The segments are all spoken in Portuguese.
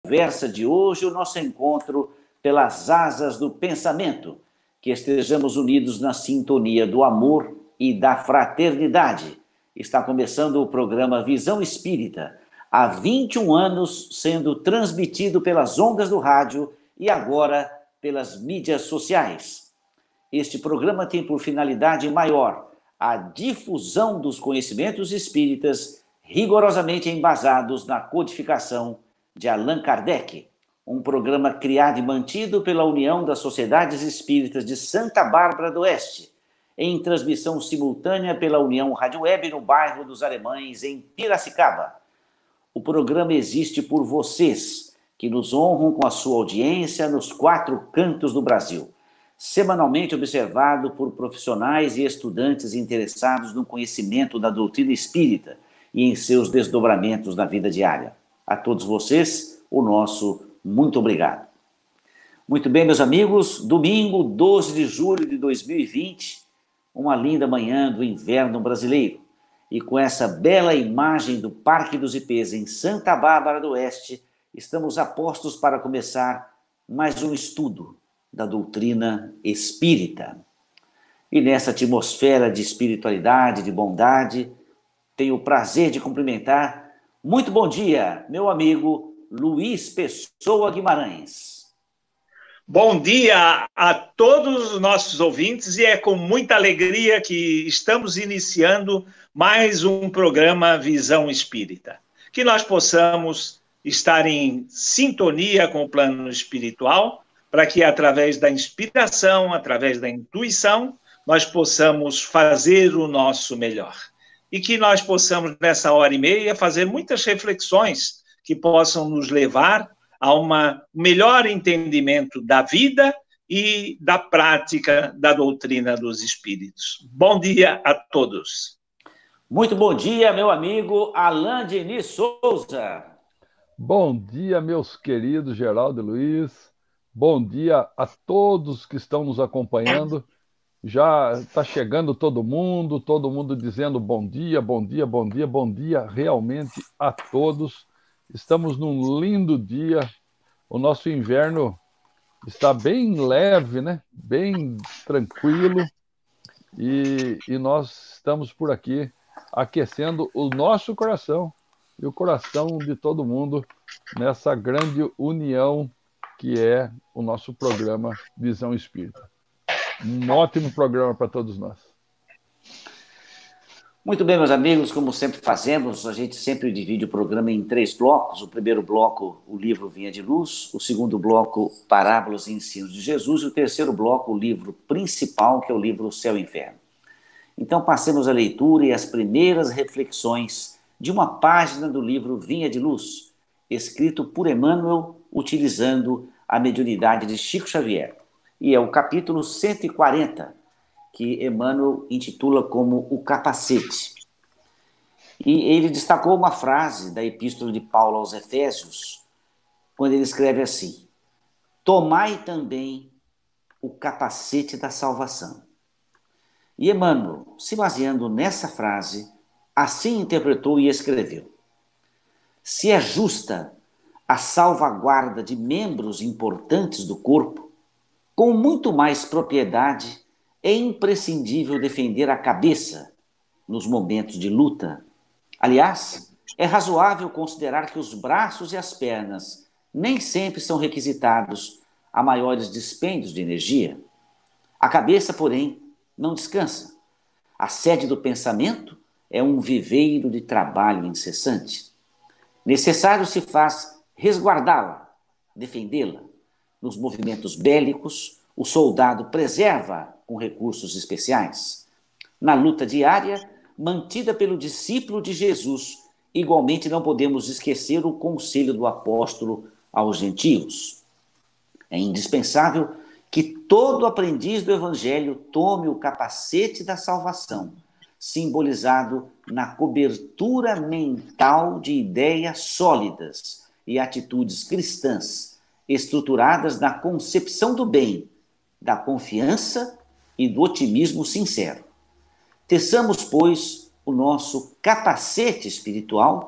conversa de hoje, o nosso encontro pelas asas do pensamento, que estejamos unidos na sintonia do amor e da fraternidade. Está começando o programa Visão Espírita, há 21 anos sendo transmitido pelas ondas do rádio e agora pelas mídias sociais. Este programa tem por finalidade maior a difusão dos conhecimentos espíritas rigorosamente embasados na codificação de Allan Kardec, um programa criado e mantido pela União das Sociedades Espíritas de Santa Bárbara do Oeste, em transmissão simultânea pela União Rádio Web no bairro dos Alemães, em Piracicaba. O programa existe por vocês, que nos honram com a sua audiência nos 4 cantos do Brasil, semanalmente observado por profissionais e estudantes interessados no conhecimento da doutrina espírita e em seus desdobramentos na vida diária. A todos vocês, o nosso muito obrigado. Muito bem, meus amigos, domingo, 12 de julho de 2020, uma linda manhã do inverno brasileiro. E com essa bela imagem do Parque dos Ipês em Santa Bárbara do Oeste, estamos a postos para começar mais um estudo da doutrina espírita. E nessa atmosfera de espiritualidade, de bondade, tenho o prazer de cumprimentar. Muito bom dia, meu amigo Luiz Pessoa Guimarães. Bom dia a todos os nossos ouvintes e é com muita alegria que estamos iniciando mais um programa Visão Espírita. Que nós possamos estar em sintonia com o plano espiritual para que através da inspiração, através da intuição, nós possamos fazer o nosso melhor. E que nós possamos, nessa hora e meia, fazer muitas reflexões que possam nos levar a um melhor entendimento da vida e da prática da doutrina dos espíritos. Bom dia a todos. Muito bom dia, meu amigo Alain Denis Souza. Bom dia, meus queridos Geraldo e Luiz. Bom dia a todos que estão nos acompanhando. Já está chegando todo mundo dizendo bom dia, bom dia, bom dia, bom dia realmente a todos. Estamos num lindo dia, o nosso inverno está bem leve, né? Bem tranquilo e nós estamos por aqui aquecendo o nosso coração e o coração de todo mundo nessa grande união que é o nosso programa Visão Espírita. Um ótimo programa para todos nós. Muito bem, meus amigos, como sempre fazemos, a gente sempre divide o programa em 3 blocos. O primeiro bloco, o livro Vinha de Luz. O segundo bloco, Parábolas e Ensinos de Jesus. E o terceiro bloco, o livro principal, que é o livro Céu e Inferno. Então, passemos a leitura e as primeiras reflexões de uma página do livro Vinha de Luz, escrito por Emmanuel, utilizando a mediunidade de Chico Xavier. E é o capítulo 140, que Emmanuel intitula como O Capacete. E ele destacou uma frase da Epístola de Paulo aos Efésios, quando ele escreve assim: tomai também o capacete da salvação. E Emmanuel, se baseando nessa frase, assim interpretou e escreveu: se é justa a salvaguarda de membros importantes do corpo, com muito mais propriedade é imprescindível defender a cabeça nos momentos de luta. Aliás, é razoável considerar que os braços e as pernas nem sempre são requisitados a maiores dispêndios de energia. A cabeça, porém, não descansa. A sede do pensamento é um viveiro de trabalho incessante. Necessário se faz resguardá-la, defendê-la. Nos movimentos bélicos, o soldado preserva com recursos especiais. Na luta diária, mantida pelo discípulo de Jesus, igualmente não podemos esquecer o conselho do apóstolo aos gentios. É indispensável que todo aprendiz do Evangelho tome o capacete da salvação, simbolizado na cobertura mental de ideias sólidas e atitudes cristãs, estruturadas na concepção do bem, da confiança e do otimismo sincero. Teçamos, pois, o nosso capacete espiritual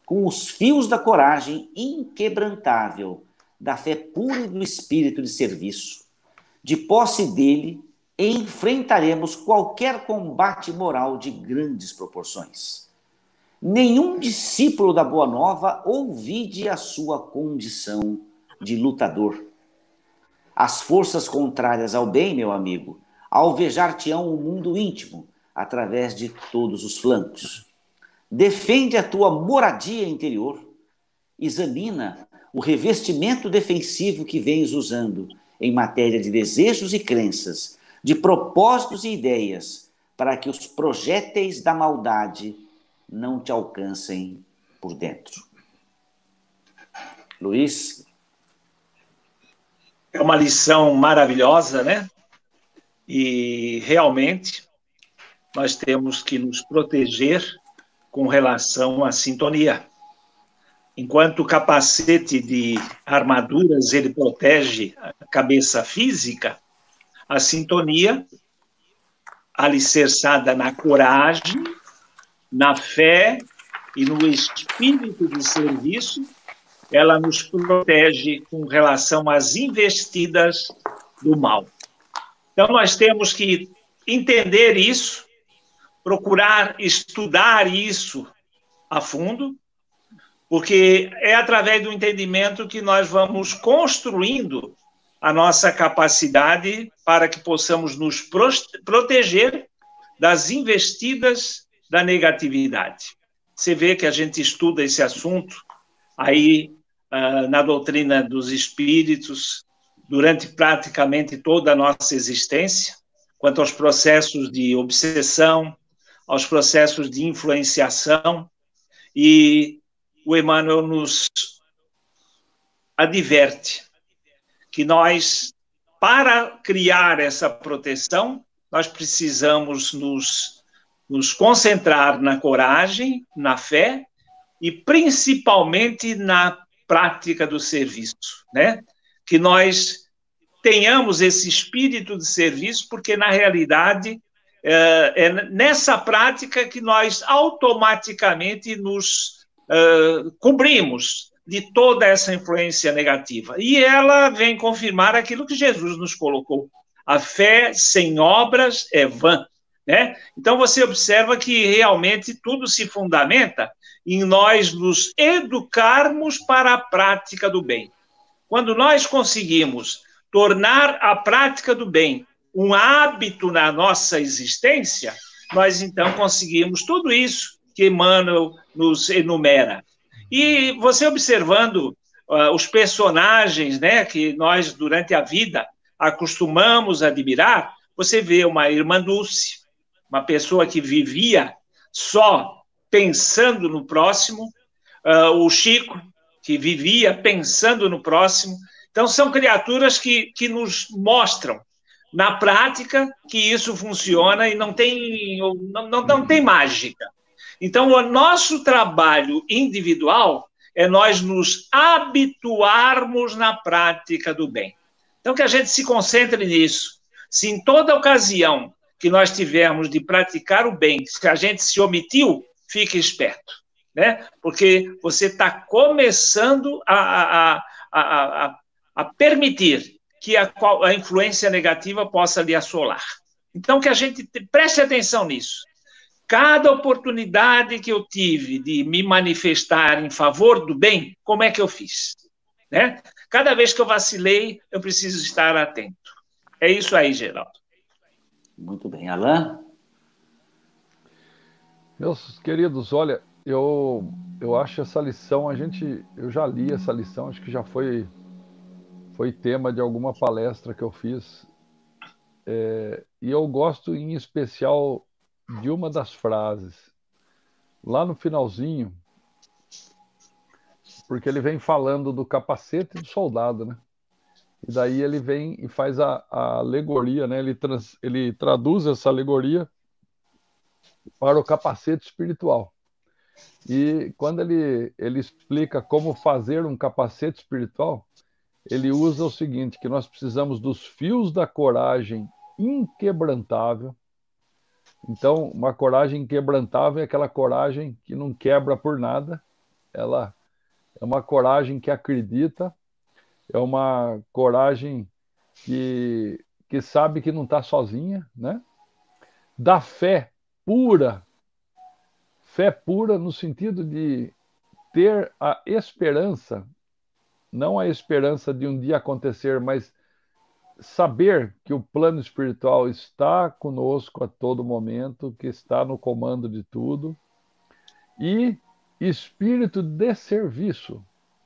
com os fios da coragem inquebrantável, da fé pura e do espírito de serviço. De posse dele, enfrentaremos qualquer combate moral de grandes proporções. Nenhum discípulo da Boa Nova ouvide a sua condição de lutador. As forças contrárias ao bem, meu amigo, alvejar-te-ão o mundo íntimo, através de todos os flancos. Defende a tua moradia interior. Examina o revestimento defensivo que vens usando em matéria de desejos e crenças, de propósitos e ideias, para que os projéteis da maldade não te alcancem por dentro. Luiz? É uma lição maravilhosa, né? E realmente nós temos que nos proteger com relação à sintonia. Enquanto o capacete de armaduras ele protege a cabeça física, a sintonia, alicerçada na coragem, na fé e no espírito de serviço, ela nos protege com relação às investidas do mal. Então, nós temos que entender isso, procurar estudar isso a fundo, porque é através do entendimento que nós vamos construindo a nossa capacidade para que possamos nos proteger das investidas da negatividade. Você vê que a gente estuda esse assunto aí na doutrina dos espíritos durante praticamente toda a nossa existência, quanto aos processos de obsessão, aos processos de influenciação, e o Emmanuel nos adverte que nós, para criar essa proteção, nós precisamos nos concentrar na coragem, na fé e principalmente na prática do serviço, né? Que nós tenhamos esse espírito de serviço, porque na realidade é nessa prática que nós automaticamente nos cobrimos de toda essa influência negativa. E ela vem confirmar aquilo que Jesus nos colocou. A fé sem obras é vã, né? Então você observa que realmente tudo se fundamenta em nós nos educarmos para a prática do bem. Quando nós conseguimos tornar a prática do bem um hábito na nossa existência, nós então conseguimos tudo isso que Emmanuel nos enumera. E você observando os personagens, né, que nós durante a vida acostumamos a admirar, você vê uma irmã Dulce, uma pessoa que vivia só pensando no próximo, o Chico, que vivia pensando no próximo. Então, são criaturas que nos mostram, na prática, que isso funciona e não tem mágica. Então, o nosso trabalho individual é nós nos habituarmos na prática do bem. Então, que a gente se concentre nisso. Se em toda ocasião que nós tivermos de praticar o bem, se a gente se omitiu, fique esperto, né? Porque você está começando a permitir que a influência negativa possa lhe assolar. Então, que a gente preste atenção nisso. Cada oportunidade que eu tive de me manifestar em favor do bem, como é que eu fiz? Né? Cada vez que eu vacilei, eu preciso estar atento. É isso aí, Geraldo. Muito bem. Alain? Meus queridos, olha, eu acho essa lição, eu já li essa lição, acho que já foi tema de alguma palestra que eu fiz, e eu gosto em especial de uma das frases, lá no finalzinho, porque ele vem falando do capacete do soldado, né? E daí ele vem e faz a alegoria, né? Ele traduz essa alegoria para o capacete espiritual. E quando ele explica como fazer um capacete espiritual, ele usa o seguinte, que nós precisamos dos fios da coragem inquebrantável. Então, uma coragem inquebrantável é aquela coragem que não quebra por nada, ela é uma coragem que acredita, é uma coragem que sabe que não está sozinha, né? Da fé pura no sentido de ter a esperança, não a esperança de um dia acontecer, mas saber que o plano espiritual está conosco a todo momento, que está no comando de tudo, e espírito de serviço.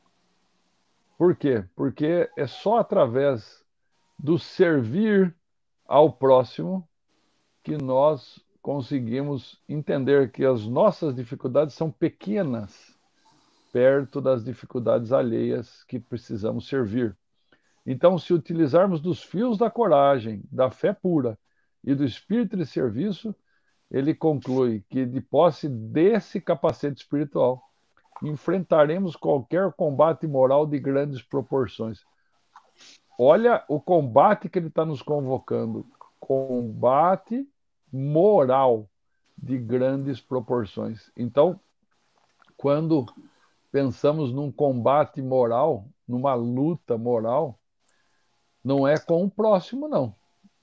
Por quê? Porque é só através do servir ao próximo que nós conseguimos entender que as nossas dificuldades são pequenas perto das dificuldades alheias que precisamos servir. Então, se utilizarmos dos fios da coragem, da fé pura e do espírito de serviço, ele conclui que, de posse desse capacete espiritual, enfrentaremos qualquer combate moral de grandes proporções. Olha o combate que ele está nos convocando. Combate moral de grandes proporções. Então, quando pensamos num combate moral, numa luta moral, não é com o próximo, não.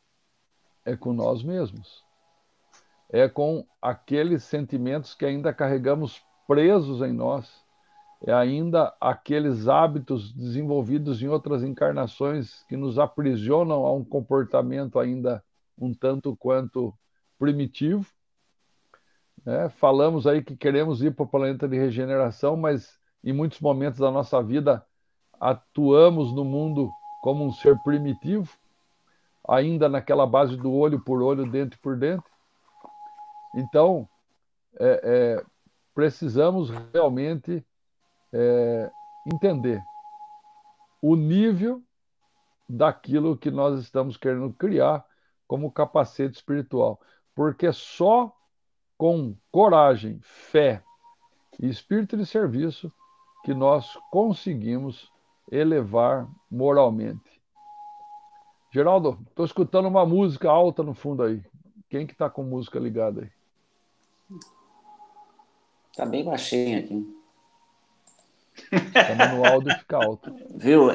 É com nós mesmos. É com aqueles sentimentos que ainda carregamos presos em nós. É ainda aqueles hábitos desenvolvidos em outras encarnações que nos aprisionam a um comportamento ainda um tanto quanto primitivo. Falamos aí que queremos ir para o planeta de regeneração, mas em muitos momentos da nossa vida atuamos no mundo como um ser primitivo, ainda naquela base do olho por olho, dente por dente. Então, precisamos realmente entender o nível daquilo que nós estamos querendo criar como capacete espiritual. Porque só com coragem, fé e espírito de serviço que nós conseguimos elevar moralmente. Geraldo, estou escutando uma música alta no fundo aí. Quem que está com música ligada aí? Está bem baixinho aqui. Também no áudio fica alto. Viu?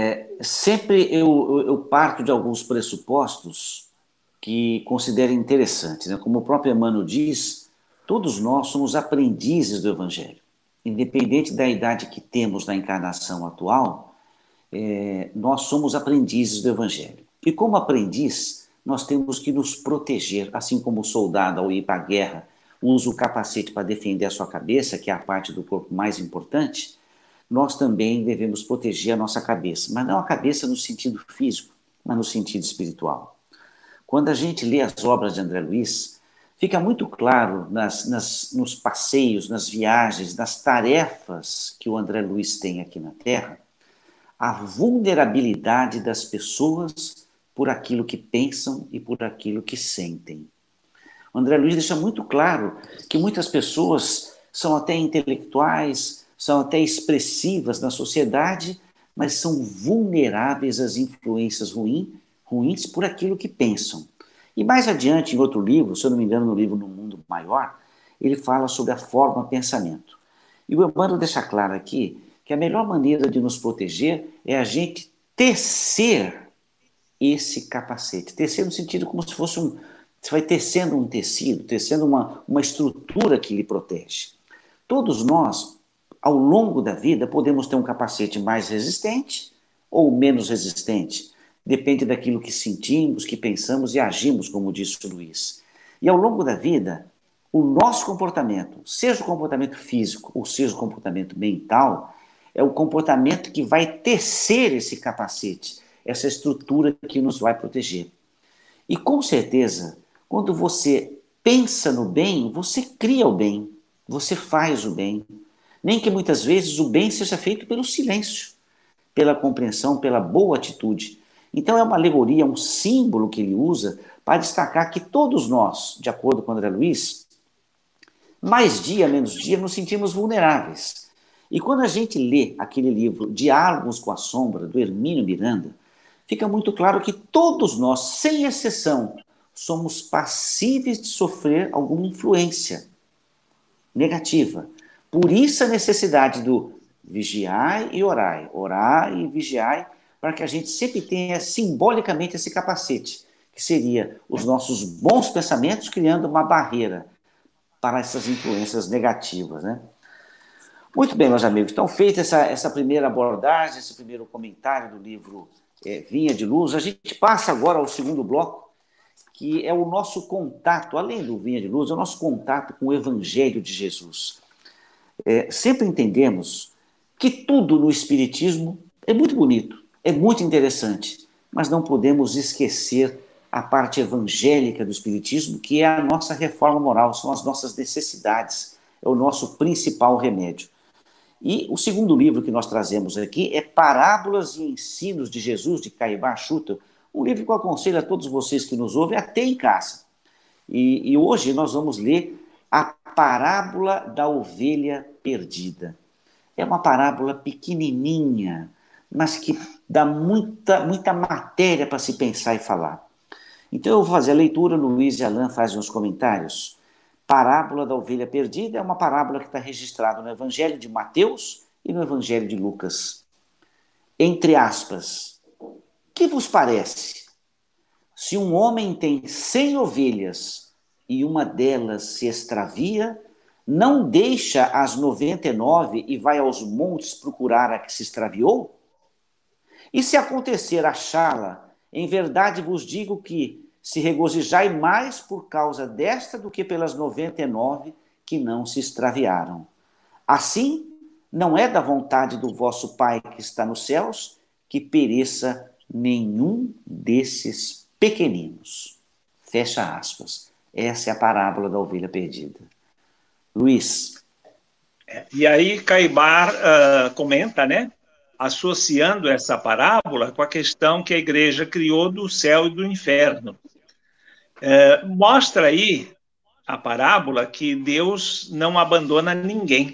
Sempre eu parto de alguns pressupostos que considero interessantes, né? Como o próprio Emmanuel diz, todos nós somos aprendizes do Evangelho. Independente da idade que temos na encarnação atual, nós somos aprendizes do Evangelho. E como aprendiz, nós temos que nos proteger, assim como o soldado, ao ir para a guerra, usa o capacete para defender a sua cabeça, que é a parte do corpo mais importante, nós também devemos proteger a nossa cabeça, mas não a cabeça no sentido físico, mas no sentido espiritual. Quando a gente lê as obras de André Luiz, fica muito claro nos passeios, nas viagens, nas tarefas que o André Luiz tem aqui na Terra, a vulnerabilidade das pessoas por aquilo que pensam e por aquilo que sentem. O André Luiz deixa muito claro que muitas pessoas são até intelectuais, são até expressivas na sociedade, mas são vulneráveis às influências ruins por aquilo que pensam. E mais adiante, em outro livro, se eu não me engano, no livro No Mundo Maior, ele fala sobre a forma pensamento. E o Emmanuel deixa claro aqui que a melhor maneira de nos proteger é a gente tecer esse capacete. Tecer no sentido como se fosse você vai tecendo um tecido, tecendo uma estrutura que lhe protege. Todos nós, ao longo da vida, podemos ter um capacete mais resistente ou menos resistente. Depende daquilo que sentimos, que pensamos e agimos, como disse o Luiz. E ao longo da vida, o nosso comportamento, seja o comportamento físico ou seja o comportamento mental, é o comportamento que vai tecer esse capacete, essa estrutura que nos vai proteger. E com certeza, quando você pensa no bem, você cria o bem, você faz o bem. Nem que muitas vezes o bem seja feito pelo silêncio, pela compreensão, pela boa atitude. Então é uma alegoria, um símbolo que ele usa para destacar que todos nós, de acordo com André Luiz, mais dia, menos dia, nos sentimos vulneráveis. E quando a gente lê aquele livro Diálogos com a Sombra, do Hermínio Miranda, fica muito claro que todos nós, sem exceção, somos passíveis de sofrer alguma influência negativa. Por isso a necessidade do vigiai e orai, orai e vigiai, para que a gente sempre tenha simbolicamente esse capacete, que seria os nossos bons pensamentos criando uma barreira para essas influências negativas, né? Muito bem, meus amigos. Então, feita essa primeira abordagem, esse primeiro comentário do livro Vinha de Luz, a gente passa agora ao segundo bloco, que é o nosso contato, além do Vinha de Luz, é o nosso contato com o Evangelho de Jesus. Sempre entendemos que tudo no Espiritismo é muito bonito, é muito interessante, mas não podemos esquecer a parte evangélica do Espiritismo, que é a nossa reforma moral, são as nossas necessidades, é o nosso principal remédio. E o segundo livro que nós trazemos aqui é Parábolas e Ensinos de Jesus, de Caibá Schutel, um livro que eu aconselho a todos vocês que nos ouvem até em casa. E hoje nós vamos ler a Parábola da Ovelha Perdida. É uma parábola pequenininha, mas que dá muita matéria para se pensar e falar. Então eu vou fazer a leitura, Luiz e Alain fazem os comentários. Parábola da Ovelha Perdida é uma parábola que está registrada no Evangelho de Mateus e no Evangelho de Lucas. Entre aspas, que vos parece? Se um homem tem 100 ovelhas e uma delas se extravia, não deixa as 99 e vai aos montes procurar a que se extraviou? E se acontecer achá-la, em verdade vos digo que se regozijai mais por causa desta do que pelas 99 que não se extraviaram. Assim, não é da vontade do vosso Pai que está nos céus que pereça nenhum desses pequeninos. Fecha aspas. Essa é a parábola da ovelha perdida. Luiz. E aí Caibá comenta, né? Associando essa parábola com a questão que a igreja criou do céu e do inferno. Mostra aí a parábola que Deus não abandona ninguém.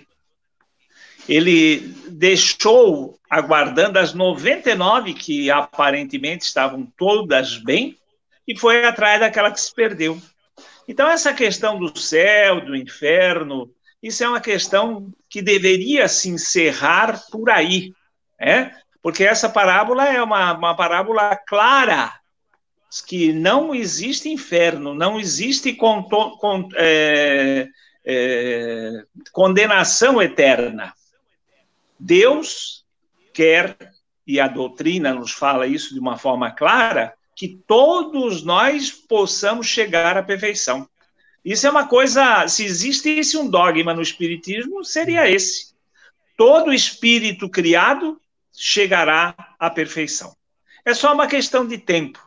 Ele deixou aguardando as 99 que aparentemente estavam todas bem e foi atrás daquela que se perdeu. Então, essa questão do céu, do inferno, isso é uma questão que deveria se encerrar por aí, né? Porque essa parábola é uma parábola clara, que não existe inferno, não existe condenação eterna. Deus quer, e a doutrina nos fala isso de uma forma clara, que todos nós possamos chegar à perfeição. Isso é uma coisa, se existisse um dogma no Espiritismo, seria esse. Todo espírito criado chegará à perfeição. É só uma questão de tempo.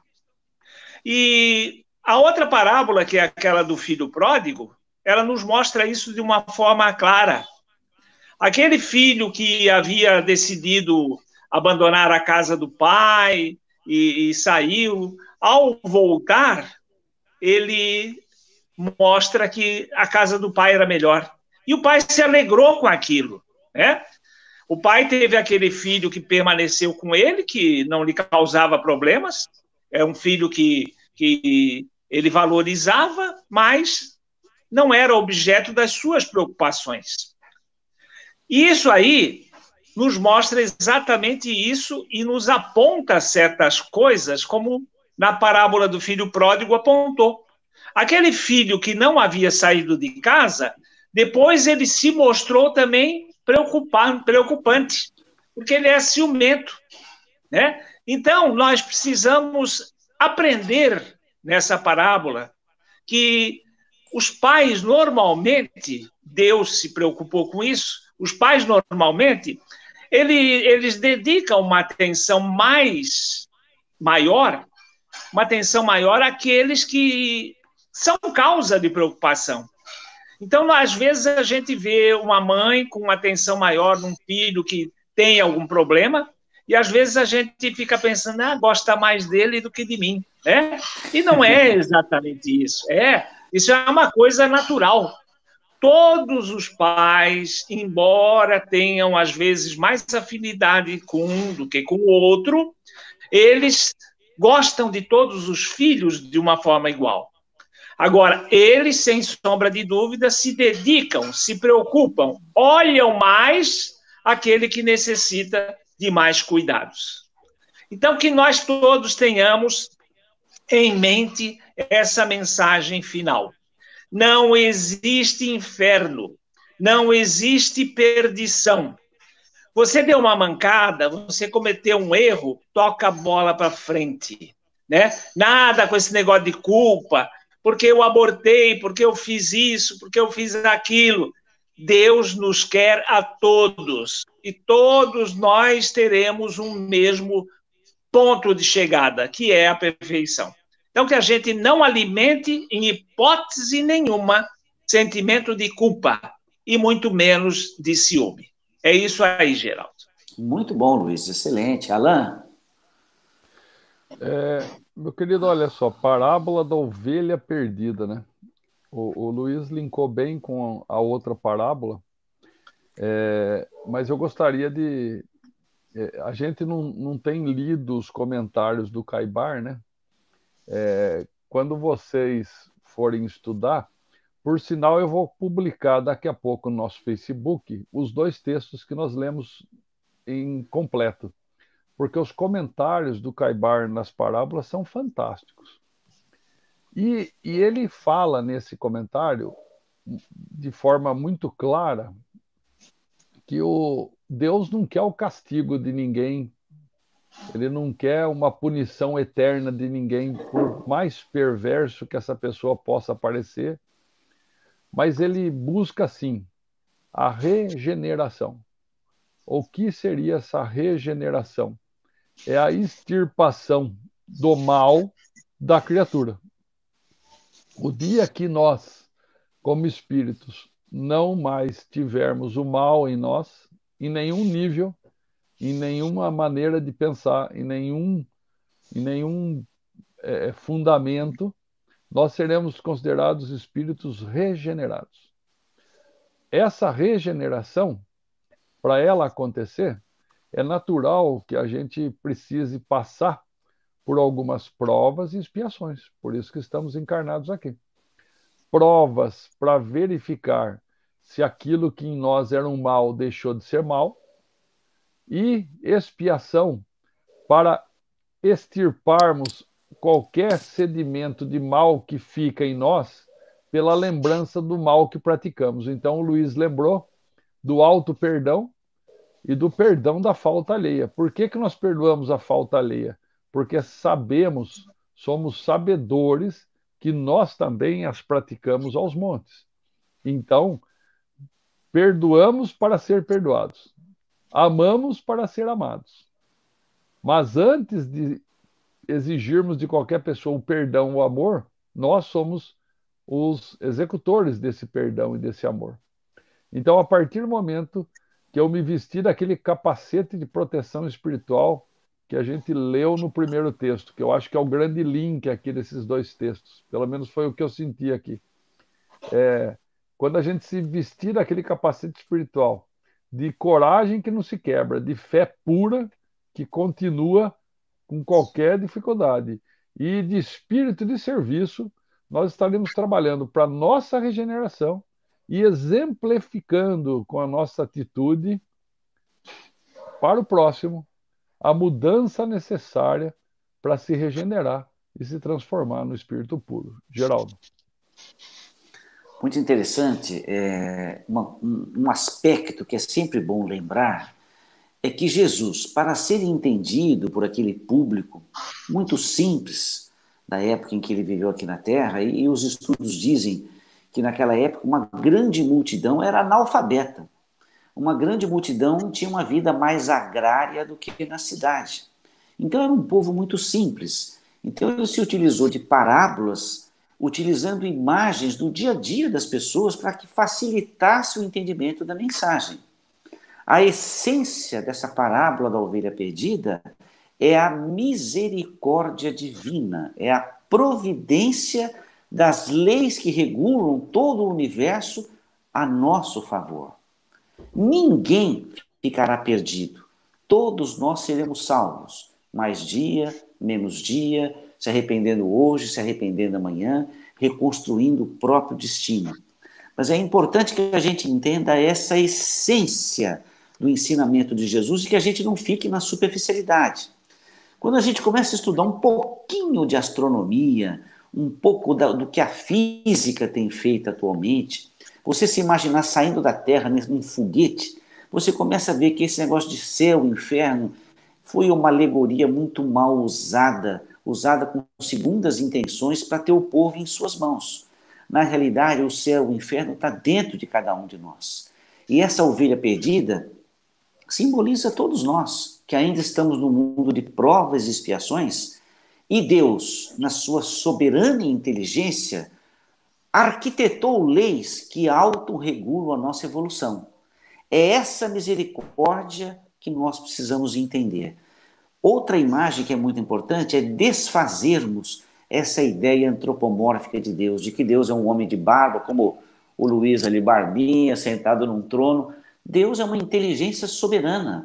E a outra parábola, que é aquela do filho pródigo, ela nos mostra isso de uma forma clara. Aquele filho que havia decidido abandonar a casa do pai e saiu, ao voltar, ele mostra que a casa do pai era melhor. E o pai se alegrou com aquilo, né? O pai teve aquele filho que permaneceu com ele, que não lhe causava problemas, é um filho que ele valorizava, mas não era objeto das suas preocupações. E isso aí nos mostra exatamente isso e nos aponta certas coisas, como na parábola do filho pródigo apontou. Aquele filho que não havia saído de casa, depois ele se mostrou também preocupante, porque ele é ciumento, né? Então, nós precisamos aprender nessa parábola que os pais normalmente, Deus se preocupou com isso, os pais normalmente, eles dedicam uma atenção maior àqueles que são causa de preocupação. Então, às vezes, a gente vê uma mãe com uma atenção maior num filho que tem algum problema, e às vezes a gente fica pensando, gosta mais dele do que de mim, né? E não é exatamente isso. Isso é uma coisa natural. Todos os pais, embora tenham, às vezes, mais afinidade com um do que com o outro, eles gostam de todos os filhos de uma forma igual. Agora, eles, sem sombra de dúvida, se dedicam, se preocupam, olham mais aquele que necessita de mais cuidados. Então, que nós todos tenhamos em mente essa mensagem final. Não existe inferno, não existe perdição. Você deu uma mancada, você cometeu um erro, toca a bola para frente, né? Nada com esse negócio de culpa, porque eu abortei, porque eu fiz isso, porque eu fiz aquilo. Deus nos quer a todos, e todos nós teremos um mesmo ponto de chegada, que é a perfeição. Então, que a gente não alimente, em hipótese nenhuma, sentimento de culpa, e muito menos de ciúme. É isso aí, Geraldo. Muito bom, Luiz, excelente. Alan? Meu querido, olha só, parábola da ovelha perdida, né? O Luiz linkou bem com a outra parábola, mas eu gostaria de... A gente não tem lido os comentários do Caibar, né? Quando vocês forem estudar, por sinal, eu vou publicar daqui a pouco no nosso Facebook os 2 textos que nós lemos em completo, porque os comentários do Caibar nas parábolas são fantásticos. E ele fala nesse comentário, de forma muito clara, que Deus não quer o castigo de ninguém, ele não quer uma punição eterna de ninguém, por mais perverso que essa pessoa possa parecer, mas ele busca, sim, a regeneração. O que seria essa regeneração? É a extirpação do mal da criatura. O dia que nós, como espíritos, não mais tivermos o mal em nós, em nenhum nível, em nenhuma maneira de pensar, em nenhum fundamento, nós seremos considerados espíritos regenerados. Essa regeneração, para ela acontecer, é natural que a gente precise passar por algumas provas e expiações. Por isso que estamos encarnados aqui. Provas para verificar se aquilo que em nós era um mal deixou de ser mal, e expiação para extirparmos qualquer sedimento de mal que fica em nós pela lembrança do mal que praticamos. Então, o Luiz lembrou do auto perdão e do perdão da falta alheia. Por que nós perdoamos a falta alheia? Porque sabemos, somos sabedores que nós também as praticamos aos montes. Então, perdoamos para ser perdoados. Amamos para ser amados. Mas antes de exigirmos de qualquer pessoa o perdão ou o amor, nós somos os executores desse perdão e desse amor. Então, a partir do momento que eu me vesti daquele capacete de proteção espiritual que a gente leu no primeiro texto, que eu acho que é o grande link aqui desses 2 textos, pelo menos foi o que eu senti aqui. Quando a gente se vestir daquele capacete espiritual, de coragem que não se quebra, de fé pura que continua com qualquer dificuldade, e de espírito de serviço, nós estaremos trabalhando para nossa regeneração e exemplificando com a nossa atitude para o próximo a mudança necessária para se regenerar e se transformar no espírito puro. Geraldo. Muito interessante, um aspecto que é sempre bom lembrar é que Jesus, para ser entendido por aquele público muito simples da época em que ele viveu aqui na Terra, e os estudos dizem que naquela época uma grande multidão era analfabeta, uma grande multidão tinha uma vida mais agrária do que na cidade. Então era um povo muito simples. Então ele se utilizou de parábolas, utilizando imagens do dia a dia das pessoas para que facilitasse o entendimento da mensagem. A essência dessa parábola da ovelha perdida é a misericórdia divina, é a providência das leis que regulam todo o universo a nosso favor. Ninguém ficará perdido, todos nós seremos salvos, mais dia, menos dia, se arrependendo hoje, se arrependendo amanhã, reconstruindo o próprio destino. Mas é importante que a gente entenda essa essência do ensinamento de Jesus e que a gente não fique na superficialidade. Quando a gente começa a estudar um pouquinho de astronomia, um pouco do que a física tem feito atualmente, você se imaginar saindo da Terra num foguete, você começa a ver que esse negócio de céu, inferno, foi uma alegoria muito mal usada com segundas intenções para ter o povo em suas mãos. Na realidade, o céu, o inferno está dentro de cada um de nós. E essa ovelha perdida simboliza todos nós, que ainda estamos no mundo de provas e expiações, e Deus, na sua soberana inteligência, arquitetou leis que autorregulam a nossa evolução. É essa misericórdia que nós precisamos entender. Outra imagem que é muito importante é desfazermos essa ideia antropomórfica de Deus, de que Deus é um homem de barba, como o Luiz ali, barbinha, sentado num trono. Deus é uma inteligência soberana,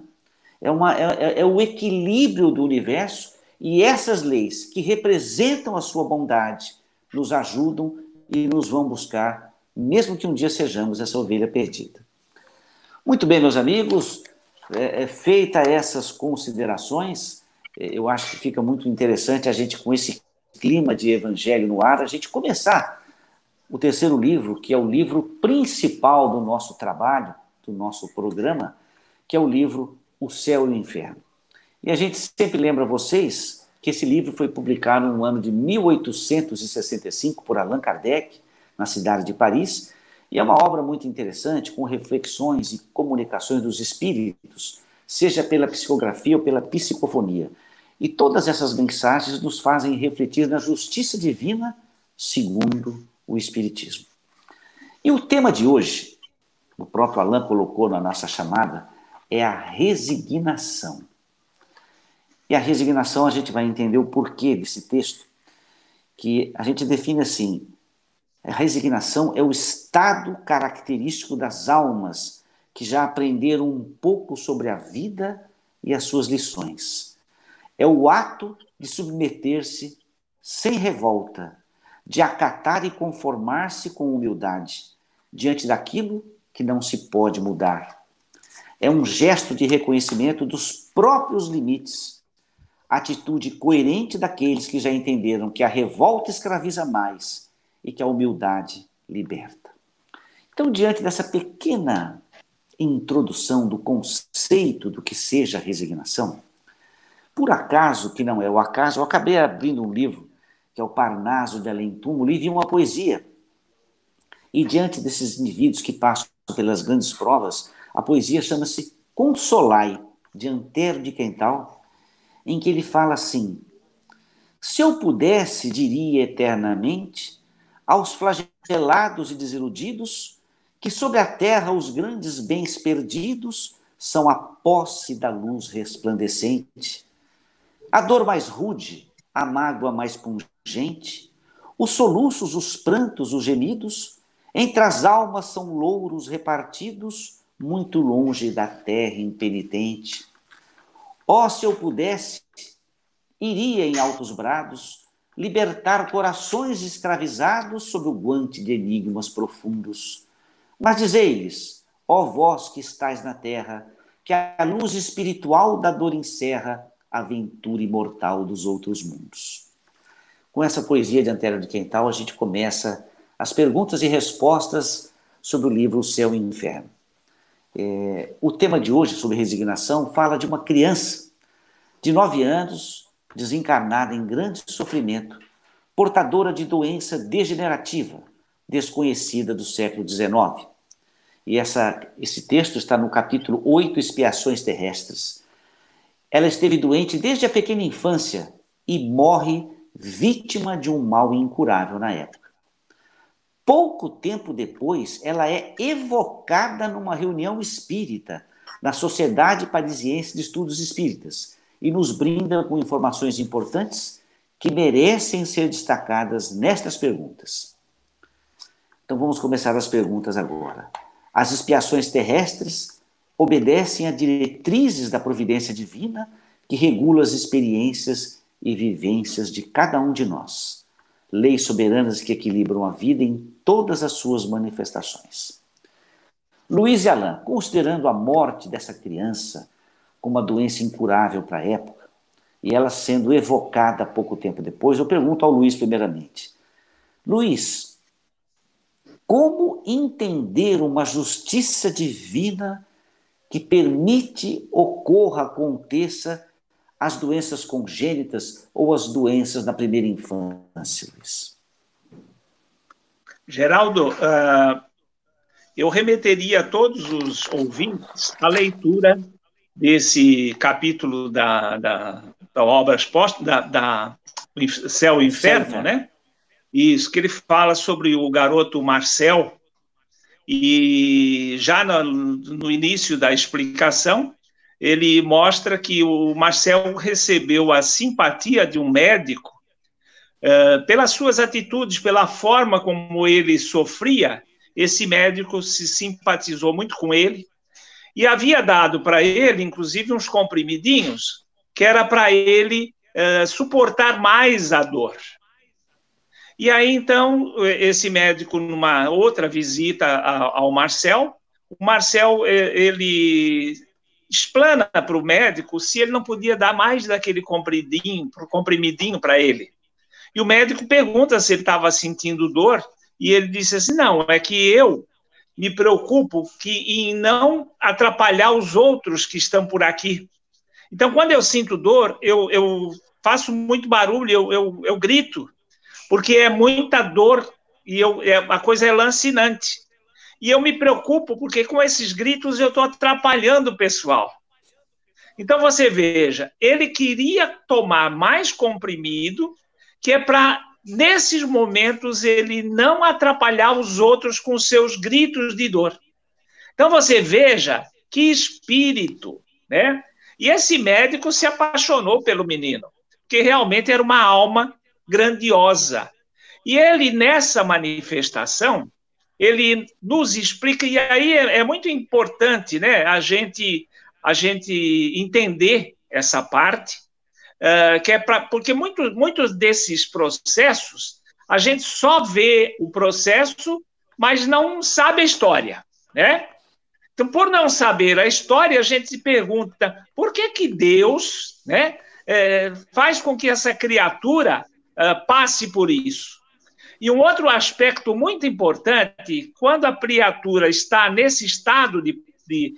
é o equilíbrio do universo, e essas leis que representam a sua bondade nos ajudam e nos vão buscar, mesmo que um dia sejamos essa ovelha perdida. Muito bem, meus amigos, feita essas considerações, eu acho que fica muito interessante a gente, com esse clima de evangelho no ar, a gente começar o terceiro livro, que é o livro principal do nosso trabalho, do nosso programa, que é o livro O Céu e o Inferno. E a gente sempre lembra vocês que esse livro foi publicado no ano de 1865 por Allan Kardec, na cidade de Paris, e é uma obra muito interessante, com reflexões e comunicações dos espíritos, seja pela psicografia ou pela psicofonia. E todas essas mensagens nos fazem refletir na justiça divina segundo o Espiritismo. E o tema de hoje, o próprio Allan colocou na nossa chamada, é a resignação. E a resignação, a gente vai entender o porquê desse texto, que a gente define assim: a resignação é o estado característico das almas que já aprenderam um pouco sobre a vida e as suas lições. É o ato de submeter-se sem revolta, de acatar e conformar-se com humildade diante daquilo que não se pode mudar. É um gesto de reconhecimento dos próprios limites, atitude coerente daqueles que já entenderam que a revolta escraviza mais e que a humildade liberta. Então, diante dessa pequena introdução do conceito do que seja resignação, por acaso, que não é o acaso, eu acabei abrindo um livro, que é o Parnaso de Além Túmulo, e vi uma poesia. E diante desses indivíduos que passam pelas grandes provas, a poesia chama-se Consolai, de Antero de Quental, em que ele fala assim: se eu pudesse, diria eternamente, aos flagelados e desiludidos, que sobre a terra os grandes bens perdidos são a posse da luz resplandecente, a dor mais rude, a mágoa mais pungente, os soluços, os prantos, os gemidos, entre as almas são louros repartidos, muito longe da terra impenitente. Oh, se eu pudesse, iria em altos brados libertar corações escravizados sob o guante de enigmas profundos. Mas dizei-lhes, ó vós que estais na terra, que a luz espiritual da dor encerra a aventura imortal dos outros mundos. Com essa poesia de Antero de Quental, a gente começa as perguntas e respostas sobre o livro O Céu e o Inferno. O tema de hoje, sobre resignação, fala de uma criança de 9 anos, desencarnada em grande sofrimento, portadora de doença degenerativa, desconhecida do século XIX. E esse texto está no capítulo 8, Expiações Terrestres. Ela esteve doente desde a pequena infância e morre vítima de um mal incurável na época. Pouco tempo depois, ela é evocada numa reunião espírita, na Sociedade Parisiense de Estudos Espíritas, e nos brinda com informações importantes que merecem ser destacadas nestas perguntas. Então vamos começar as perguntas agora. As expiações terrestres obedecem a diretrizes da providência divina que regula as experiências e vivências de cada um de nós. leis soberanas que equilibram a vida em todas as suas manifestações. Luiz e Alain, considerando a morte dessa criança como uma doença incurável para a época, e ela sendo evocada pouco tempo depois, eu pergunto ao Luiz primeiramente. Luiz, como entender uma justiça divina que permite aconteça as doenças congênitas ou as doenças na primeira infância, Luiz? Geraldo, eu remeteria a todos os ouvintes à leitura desse capítulo da obra exposta, Céu e Inferno, né? Isso, que ele fala sobre o garoto Marcel, e já no início da explicação, ele mostra que o Marcel recebeu a simpatia de um médico pelas suas atitudes, pela forma como ele sofria. Esse médico se simpatizou muito com ele e havia dado para ele, inclusive, uns comprimidinhos que era para ele suportar mais a dor. E aí, então, esse médico, numa outra visita ao Marcel, o Marcel, ele explana para o médico se ele não podia dar mais daquele comprimidinho para ele. E o médico pergunta se ele estava sentindo dor, e ele disse assim, não, é que eu me preocupo em não atrapalhar os outros que estão por aqui. Então, quando eu sinto dor, eu faço muito barulho, eu grito, porque é muita dor e a coisa é lancinante. E eu me preocupo porque com esses gritos eu estou atrapalhando o pessoal. Então, você veja, ele queria tomar mais comprimido, que é para, nesses momentos, ele não atrapalhar os outros com seus gritos de dor. Então, você veja que espírito, né? E esse médico se apaixonou pelo menino, porque realmente era uma alma grandiosa. E ele, nessa manifestação, ele nos explica, e aí é muito importante, né, a gente entender essa parte, que é porque muitos desses processos, a gente só vê o processo, mas não sabe a história, né? Então, por não saber a história, a gente se pergunta por que Deus, né, faz com que essa criatura passe por isso. E um outro aspecto muito importante, quando a criatura está nesse estado de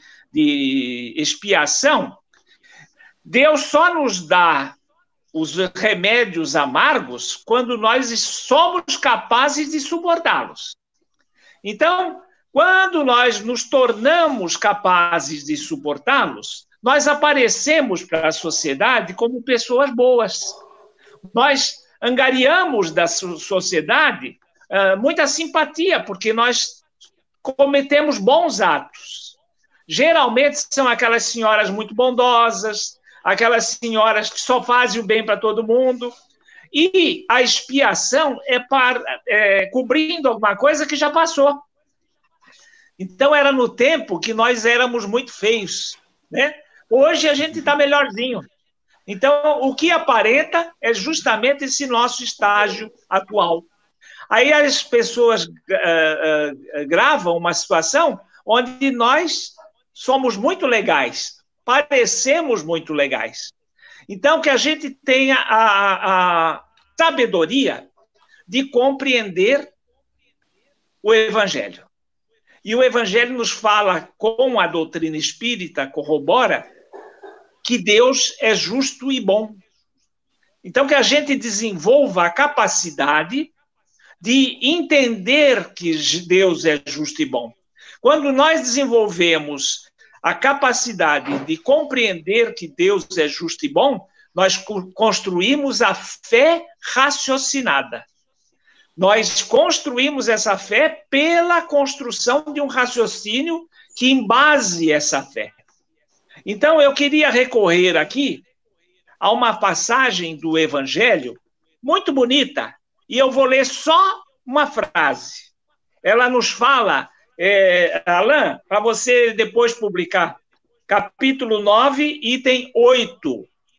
expiação, Deus só nos dá os remédios amargos quando nós somos capazes de suportá-los. Então, quando nós nos tornamos capazes de suportá-los, nós aparecemos para a sociedade como pessoas boas. Nós angariamos da sociedade muita simpatia, porque nós cometemos bons atos. Geralmente são aquelas senhoras muito bondosas, aquelas senhoras que só fazem o bem para todo mundo, e a expiação é cobrindo alguma coisa que já passou. Então, era no tempo que nós éramos muito feios, né? Hoje a gente está melhorzinho. Então, o que aparenta é justamente esse nosso estágio atual. Aí as pessoas gravam uma situação onde nós somos muito legais, parecemos muito legais. Então, que a gente tenha a sabedoria de compreender o Evangelho. E o Evangelho nos fala, com a doutrina espírita, corrobora, que Deus é justo e bom. Então, que a gente desenvolva a capacidade de entender que Deus é justo e bom. Quando nós desenvolvemos a capacidade de compreender que Deus é justo e bom, nós construímos a fé raciocinada. Nós construímos essa fé pela construção de um raciocínio que embase essa fé. Então, eu queria recorrer aqui a uma passagem do Evangelho muito bonita, e eu vou ler só uma frase. Ela nos fala, Alain, para você depois publicar, capítulo 9, item 8.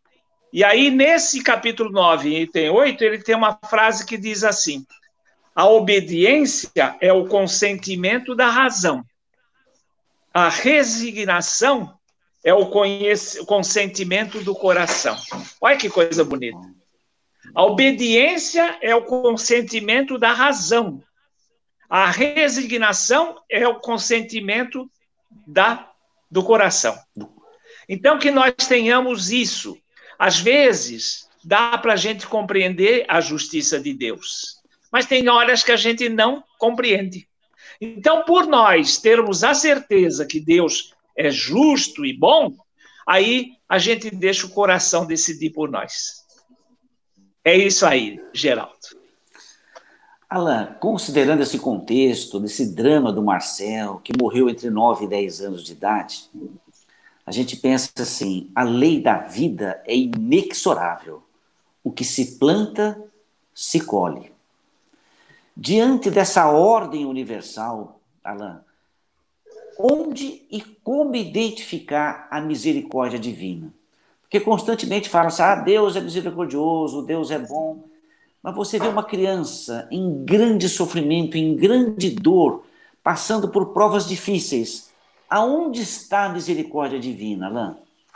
E aí, nesse capítulo 9, item 8, ele tem uma frase que diz assim: a obediência é o consentimento da razão. A resignação é o consentimento do coração. Olha que coisa bonita. A obediência é o consentimento da razão. A resignação é o consentimento do coração. Então, que nós tenhamos isso. Às vezes, dá para a gente compreender a justiça de Deus, mas tem horas que a gente não compreende. Então, por nós termos a certeza que Deus é justo e bom, aí a gente deixa o coração decidir por nós. É isso aí, Geraldo. Alan, considerando esse contexto, desse drama do Marcel, que morreu entre 9 e 10 anos de idade, a gente pensa assim, a lei da vida é inexorável. O que se planta, se colhe. Diante dessa ordem universal, Alan, onde e como identificar a misericórdia divina? Porque constantemente falam assim, Deus é misericordioso, Deus é bom. Mas você vê uma criança em grande sofrimento, em grande dor, passando por provas difíceis. Aonde está a misericórdia divina, Alain?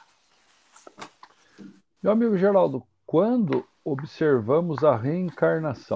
Meu amigo Geraldo, quando observamos a reencarnação,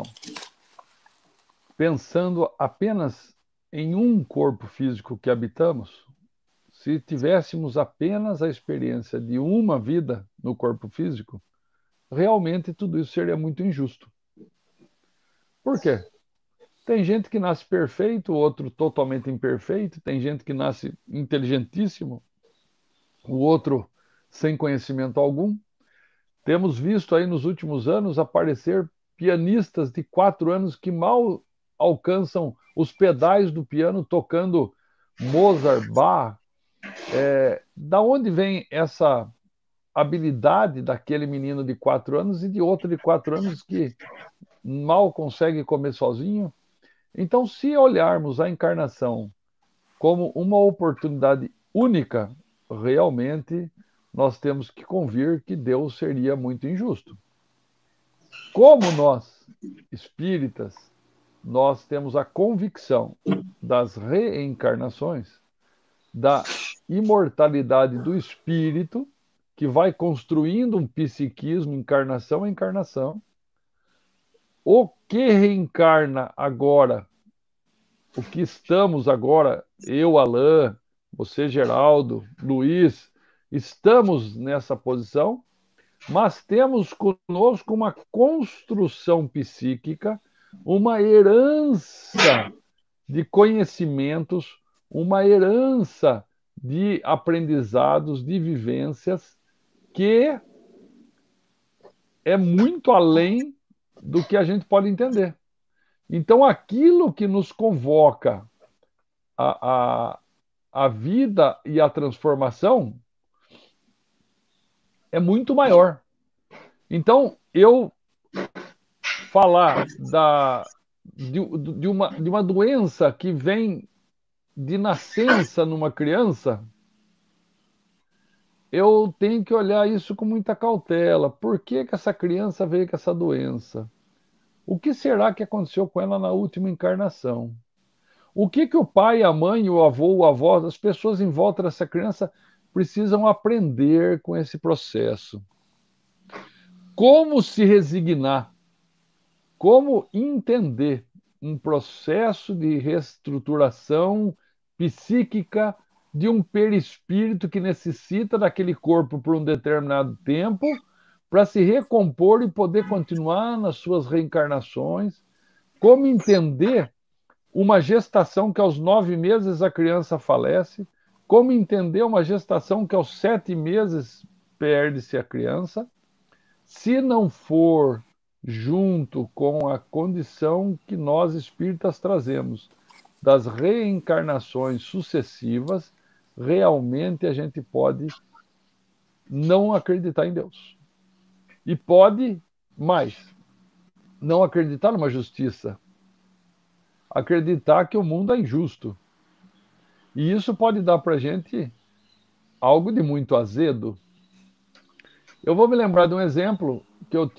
pensando apenas em um corpo físico que habitamos, se tivéssemos apenas a experiência de uma vida no corpo físico, realmente tudo isso seria muito injusto. Por quê? Tem gente que nasce perfeito, outro totalmente imperfeito, tem gente que nasce inteligentíssimo, o outro sem conhecimento algum. Temos visto aí nos últimos anos aparecer pianistas de 4 anos que mal alcançam os pedais do piano tocando Mozart, Bach. Da onde vem essa habilidade daquele menino de 4 anos e de outro de 4 anos que mal consegue comer sozinho? Então, se olharmos a encarnação como uma oportunidade única, realmente nós temos que convir que Deus seria muito injusto. Como nós, espíritas, nós temos a convicção das reencarnações, da imortalidade do espírito, que vai construindo um psiquismo, encarnação a encarnação. O que reencarna agora, o que estamos agora, eu, Alain, você, Geraldo, Luiz, estamos nessa posição, mas temos conosco uma construção psíquica, uma herança de conhecimentos, uma herança de aprendizados, de vivências, que é muito além do que a gente pode entender. Então, aquilo que nos convoca a vida e a transformação é muito maior. Então, eu falar de uma doença que vem de nascença numa criança, eu tenho que olhar isso com muita cautela. Por que que essa criança veio com essa doença? O que será que aconteceu com ela na última encarnação? O que que o pai, a mãe, o avô, a avó, as pessoas em volta dessa criança precisam aprender com esse processo? Como se resignar? Como entender um processo de reestruturação psíquica de um perispírito que necessita daquele corpo por um determinado tempo para se recompor e poder continuar nas suas reencarnações? Como entender uma gestação que aos 9 meses a criança falece? Como entender uma gestação que aos 7 meses perde-se a criança? Se não for junto com a condição que nós espíritas trazemos das reencarnações sucessivas, realmente a gente pode não acreditar em Deus. E pode mais, não acreditar numa justiça, acreditar que o mundo é injusto. E isso pode dar para a gente algo de muito azedo. Eu vou me lembrar de um exemplo que eu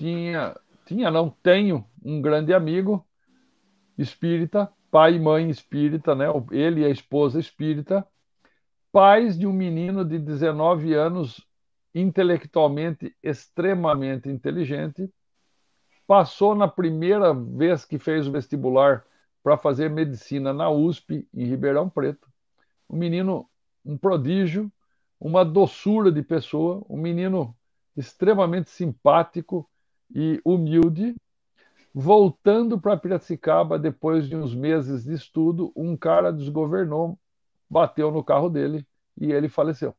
tenho um grande amigo espírita, pai e mãe espírita, né? Ele e a esposa espírita, pais de um menino de 19 anos, intelectualmente extremamente inteligente, passou na primeira vez que fez o vestibular para fazer medicina na USP, em Ribeirão Preto. Um menino, um prodígio, uma doçura de pessoa, um menino extremamente simpático e humilde. Voltando para Piracicaba, depois de uns meses de estudo, um cara desgovernou, bateu no carro dele e ele faleceu.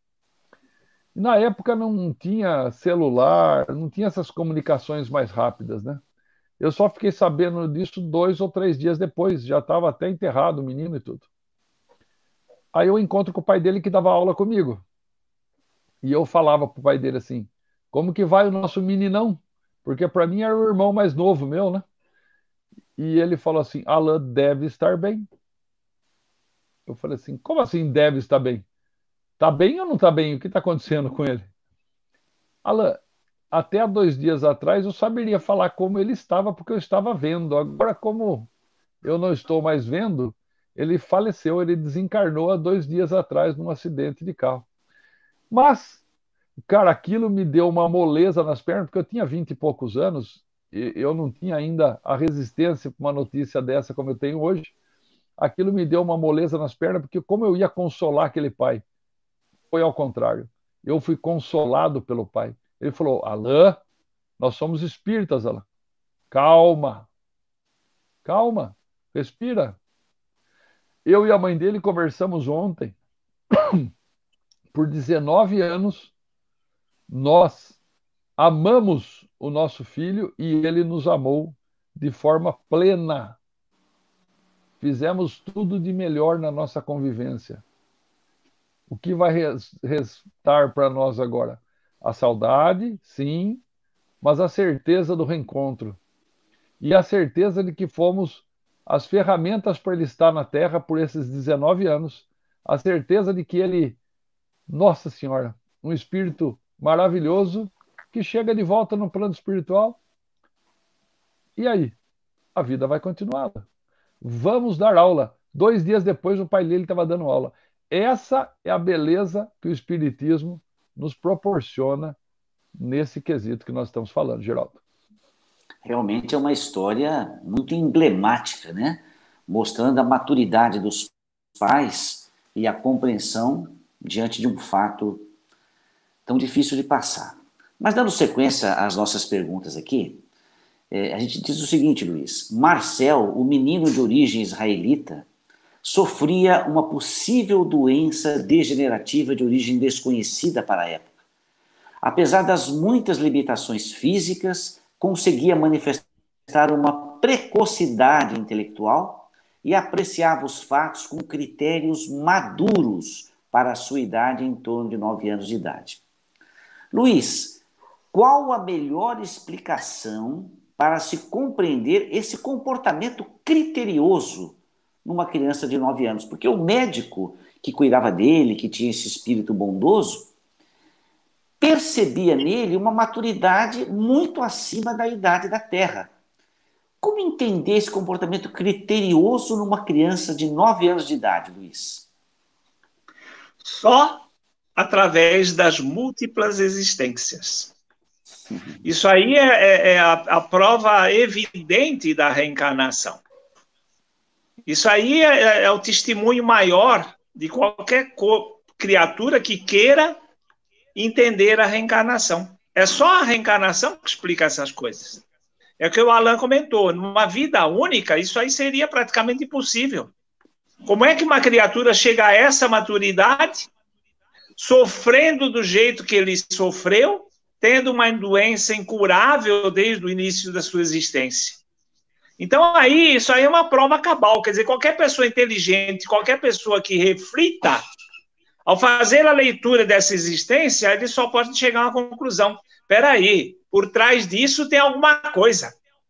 Na época não tinha celular, não tinha essas comunicações mais rápidas, né? Eu só fiquei sabendo disso 2 ou 3 dias depois, já estava até enterrado o menino e tudo. Aí eu encontro com o pai dele que dava aula comigo. E eu falava pro pai dele assim: como que vai o nosso meninão? Porque para mim era o irmão mais novo meu, né? E ele falou assim: Alan deve estar bem. Eu falei assim: como assim deve estar bem? Tá bem ou não tá bem? O que está acontecendo com ele? Alan, até há 2 dias atrás eu saberia falar como ele estava, porque eu estava vendo. Agora, como eu não estou mais vendo, ele faleceu, ele desencarnou há 2 dias atrás num acidente de carro. Mas, cara, aquilo me deu uma moleza nas pernas, porque eu tinha 20 e poucos anos, e eu não tinha ainda a resistência para uma notícia dessa como eu tenho hoje. Aquilo me deu uma moleza nas pernas, porque como eu ia consolar aquele pai? Foi ao contrário. Eu fui consolado pelo pai. Ele falou: Alain, nós somos espíritas, Alain. Calma, calma, respira. Eu e a mãe dele conversamos ontem. Por 19 anos, nós amamos o nosso filho e ele nos amou de forma plena. Fizemos tudo de melhor na nossa convivência. O que vai restar para nós agora? A saudade, sim, mas a certeza do reencontro. E a certeza de que fomos as ferramentas para ele estar na Terra por esses 19 anos. A certeza de que ele, Nossa Senhora, um espírito maravilhoso que chega de volta no plano espiritual. E aí? A vida vai continuar. Vamos dar aula. 2 dias depois, o pai dele estava dando aula. Essa é a beleza que o Espiritismo nos proporciona nesse quesito que nós estamos falando, Geraldo. Realmente é uma história muito emblemática, né? Mostrando a maturidade dos pais e a compreensão diante de um fato tão difícil de passar. Mas dando sequência às nossas perguntas aqui, a gente diz o seguinte, Luiz: Marcel, o menino de origem israelita, sofria uma possível doença degenerativa de origem desconhecida para a época. Apesar das muitas limitações físicas, conseguia manifestar uma precocidade intelectual e apreciava os fatos com critérios maduros para a sua idade, em torno de 9 anos de idade. Luiz, qual a melhor explicação para se compreender esse comportamento criterioso numa criança de 9 anos? Porque o médico que cuidava dele, que tinha esse espírito bondoso, percebia nele uma maturidade muito acima da idade da Terra. Como entender esse comportamento criterioso numa criança de 9 anos de idade, Luiz? Só através das múltiplas existências. Isso aí é a prova evidente da reencarnação. Isso aí é o testemunho maior de qualquer criatura que queira entender a reencarnação. É só a reencarnação que explica essas coisas. É o que o Alan comentou. Numa vida única, isso aí seria praticamente impossível. Como é que uma criatura chega a essa maturidade, sofrendo do jeito que ele sofreu, tendo uma doença incurável desde o início da sua existência? Então, isso aí é uma prova cabal. Quer dizer, qualquer pessoa inteligente, qualquer pessoa que reflita, ao fazer a leitura dessa existência, ele só pode chegar a uma conclusão. Espera aí, por trás disso tem alguma coisa.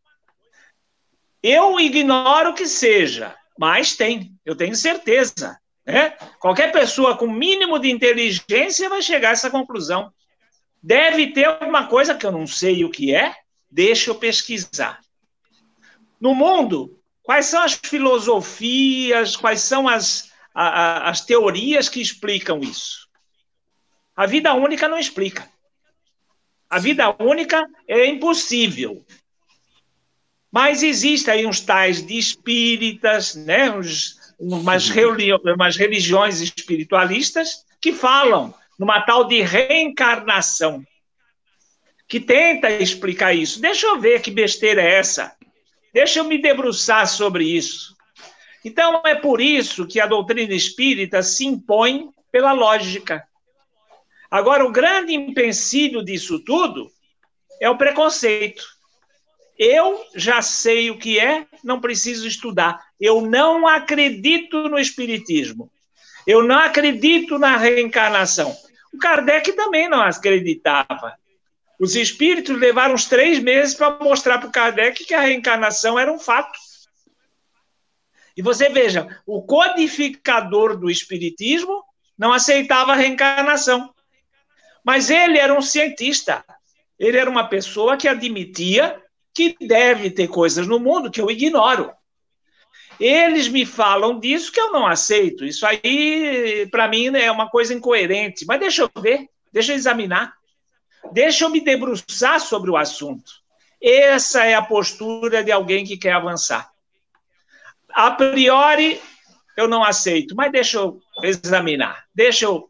Eu ignoro que seja, mas tem, eu tenho certeza. Né? Qualquer pessoa com mínimo de inteligência vai chegar a essa conclusão. Deve ter alguma coisa que eu não sei o que é, deixa eu pesquisar. No mundo, quais são as filosofias, quais são as teorias que explicam isso? A vida única não explica. A vida única é impossível. Mas existem aí uns tais de espíritas, né? Umas religiões espiritualistas que falam numa tal de reencarnação, que tenta explicar isso. Deixa eu ver que besteira é essa. Deixa eu me debruçar sobre isso. Então, é por isso que a doutrina espírita se impõe pela lógica. Agora, o grande empecilho disso tudo é o preconceito. Eu já sei o que é, não preciso estudar. Eu não acredito no espiritismo. Eu não acredito na reencarnação. O Kardec também não acreditava. Os espíritos levaram uns 3 meses para mostrar para o Kardec que a reencarnação era um fato. E você veja, o codificador do espiritismo não aceitava a reencarnação. Mas ele era um cientista. Ele era uma pessoa que admitia que deve ter coisas no mundo que eu ignoro. Eles me falam disso que eu não aceito. Isso aí, para mim, é uma coisa incoerente. Mas deixa eu ver, deixa eu examinar. Deixa eu me debruçar sobre o assunto. Essa é a postura de alguém que quer avançar. A priori, eu não aceito, mas deixa eu examinar. Deixa eu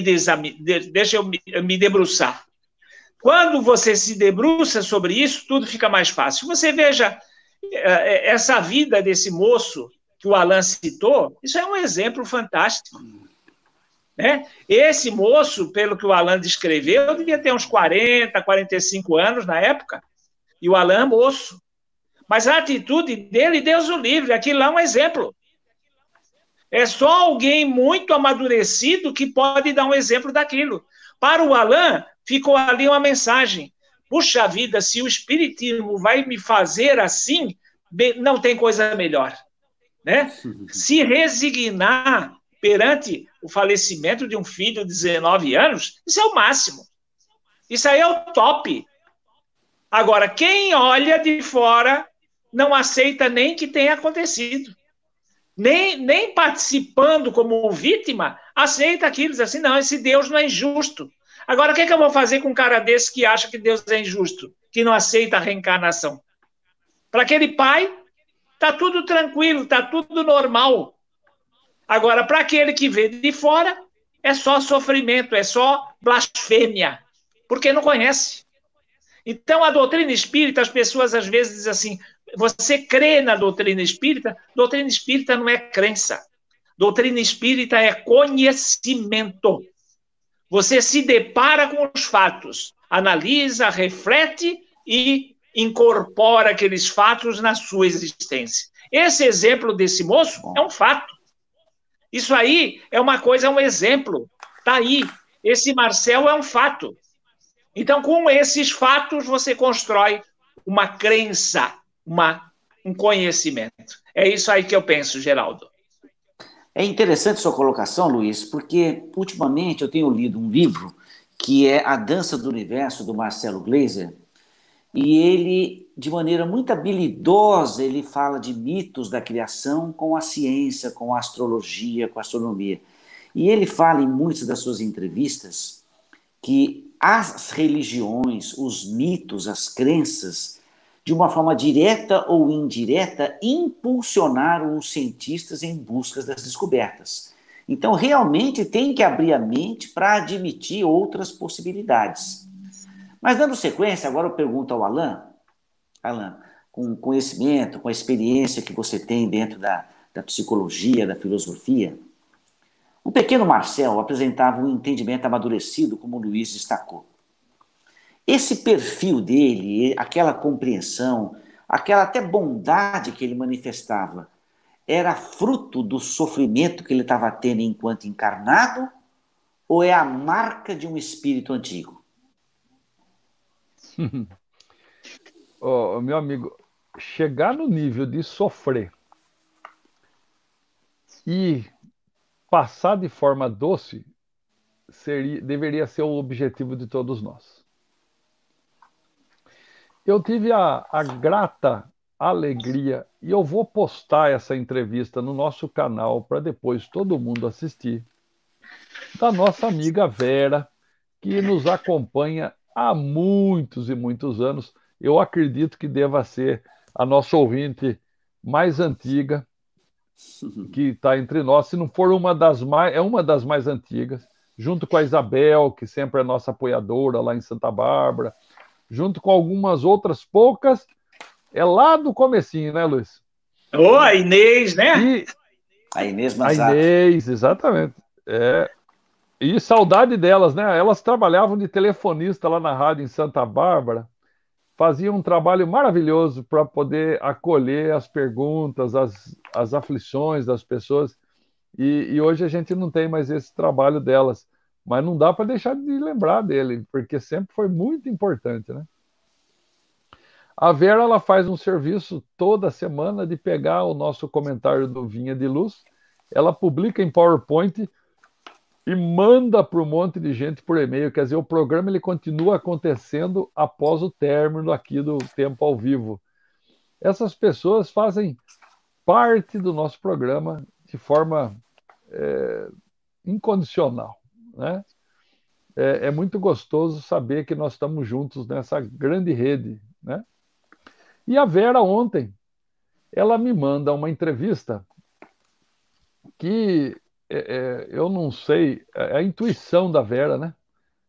me debruçar. Quando você se debruça sobre isso, tudo fica mais fácil. Você veja essa vida desse moço que o Alain citou, isso é um exemplo fantástico. Né? Esse moço, pelo que o Alain descreveu, devia ter uns 40, 45 anos na época, e o Alain moço. Mas a atitude dele, Deus o livre, aquilo lá é um exemplo. É só alguém muito amadurecido que pode dar um exemplo daquilo. Para o Alain, ficou ali uma mensagem. Puxa vida, se o espiritismo vai me fazer assim, não tem coisa melhor. Né? Se resignar perante o falecimento de um filho de 19 anos, isso é o máximo. Isso aí é o top. Agora, quem olha de fora não aceita nem que tenha acontecido. Nem participando como vítima, aceita aquilo, diz assim, não, esse Deus não é injusto. Agora, o que eu vou fazer com um cara desse que acha que Deus é injusto, que não aceita a reencarnação? Para aquele pai, está tudo tranquilo, está tudo normal. Agora, para aquele que vê de fora, é só sofrimento, é só blasfêmia, porque não conhece. Então, a doutrina espírita, as pessoas às vezes dizem assim, você crê na doutrina espírita? Doutrina espírita não é crença. Doutrina espírita é conhecimento. Você se depara com os fatos, analisa, reflete e incorpora aqueles fatos na sua existência. Esse exemplo desse moço é um fato. Isso aí é uma coisa, é um exemplo. Está aí. Esse Marcel é um fato. Então, com esses fatos, você constrói uma crença, um conhecimento. É isso aí que eu penso, Geraldo. É interessante sua colocação, Luiz, porque ultimamente eu tenho lido um livro que é A Dança do Universo, do Marcelo Gleiser, e ele, de maneira muito habilidosa, ele fala de mitos da criação com a ciência, com a astrologia, com a astronomia. E ele fala em muitas das suas entrevistas que as religiões, os mitos, as crenças, de uma forma direta ou indireta, impulsionaram os cientistas em busca das descobertas. Então, realmente tem que abrir a mente para admitir outras possibilidades. Mas, dando sequência, agora eu pergunto ao Alain, com o conhecimento, com a experiência que você tem dentro da psicologia, da filosofia, o pequeno Marcel apresentava um entendimento amadurecido, como o Luiz destacou. Esse perfil dele, aquela compreensão, aquela até bondade que ele manifestava, era fruto do sofrimento que ele estava tendo enquanto encarnado ou é a marca de um espírito antigo? Oh, meu amigo, chegar no nível de sofrer e passar de forma doce deveria ser o objetivo de todos nós. Eu tive a grata alegria, e eu vou postar essa entrevista no nosso canal para depois todo mundo assistir, da nossa amiga Vera, que nos acompanha há muitos e muitos anos. Eu acredito que deva ser a nossa ouvinte mais antiga que está entre nós. Se não for uma das mais, é uma das mais antigas, junto com a Isabel, que sempre é nossa apoiadora lá em Santa Bárbara, junto com algumas outras poucas, é lá do comecinho, né, Luiz? Ô, a Inês, né? E A Inês a Manzato. Inês, exatamente. E saudade delas, né? Elas trabalhavam de telefonista lá na rádio em Santa Bárbara, faziam um trabalho maravilhoso para poder acolher as perguntas, as aflições das pessoas. E hoje a gente não tem mais esse trabalho delas. Mas não dá para deixar de lembrar dele, porque sempre foi muito importante, né? A Vera, ela faz um serviço toda semana de pegar o nosso comentário do Vinha de Luz, ela publica em PowerPoint e manda para um monte de gente por e-mail. Quer dizer, o programa ele continua acontecendo após o término aqui do tempo ao vivo. Essas pessoas fazem parte do nosso programa de forma incondicional, né? É muito gostoso saber que nós estamos juntos nessa grande rede, né? E a Vera ontem, ela me manda uma entrevista que eu não sei, é a intuição da Vera, né?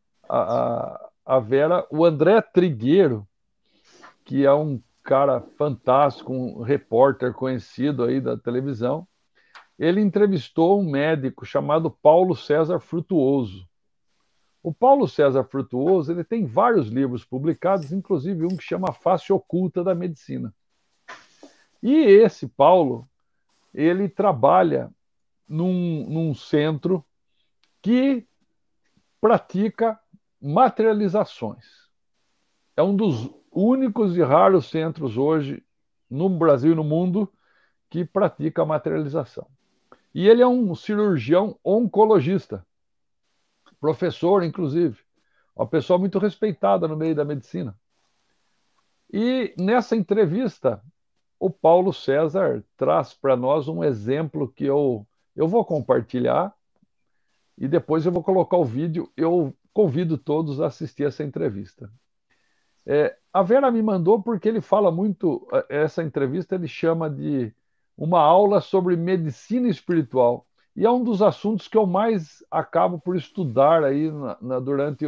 A Vera, o André Trigueiro, que é um cara fantástico, um repórter conhecido aí da televisão, ele entrevistou um médico chamado Paulo César Frutuoso. O Paulo César Frutuoso, ele tem vários livros publicados, inclusive um que chama Face Oculta da Medicina. E esse Paulo, ele trabalha num centro que pratica materializações. É um dos únicos e raros centros hoje no Brasil e no mundo que pratica materialização. E ele é um cirurgião oncologista, professor, inclusive, uma pessoa muito respeitada no meio da medicina. E nessa entrevista, o Paulo César traz para nós um exemplo que eu vou compartilhar e depois eu vou colocar o vídeo. Eu convido todos a assistir essa entrevista. A Vera me mandou porque ele fala muito, essa entrevista ele chama de uma aula sobre medicina espiritual. E é um dos assuntos que eu mais acabo por estudar aí durante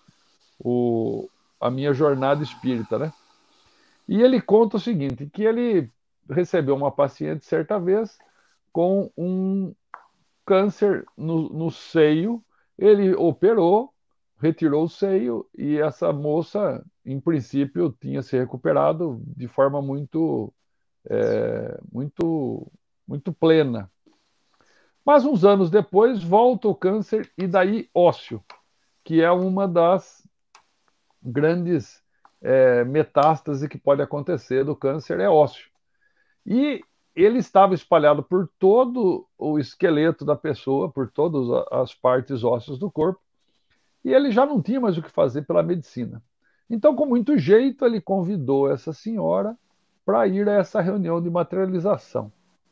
a minha jornada espírita, né? E ele conta o seguinte, que ele recebeu uma paciente certa vez com um câncer no seio, ele operou, retirou o seio e essa moça, em princípio, tinha se recuperado de forma muito plena. Mas uns anos depois volta o câncer e daí ósseo, que é uma das grandes metástases que pode acontecer do câncer, é ósseo. E ele estava espalhado por todo o esqueleto da pessoa, por todas as partes ósseas do corpo, e ele já não tinha mais o que fazer pela medicina. Então, com muito jeito, ele convidou essa senhora para ir a essa reunião de materialização.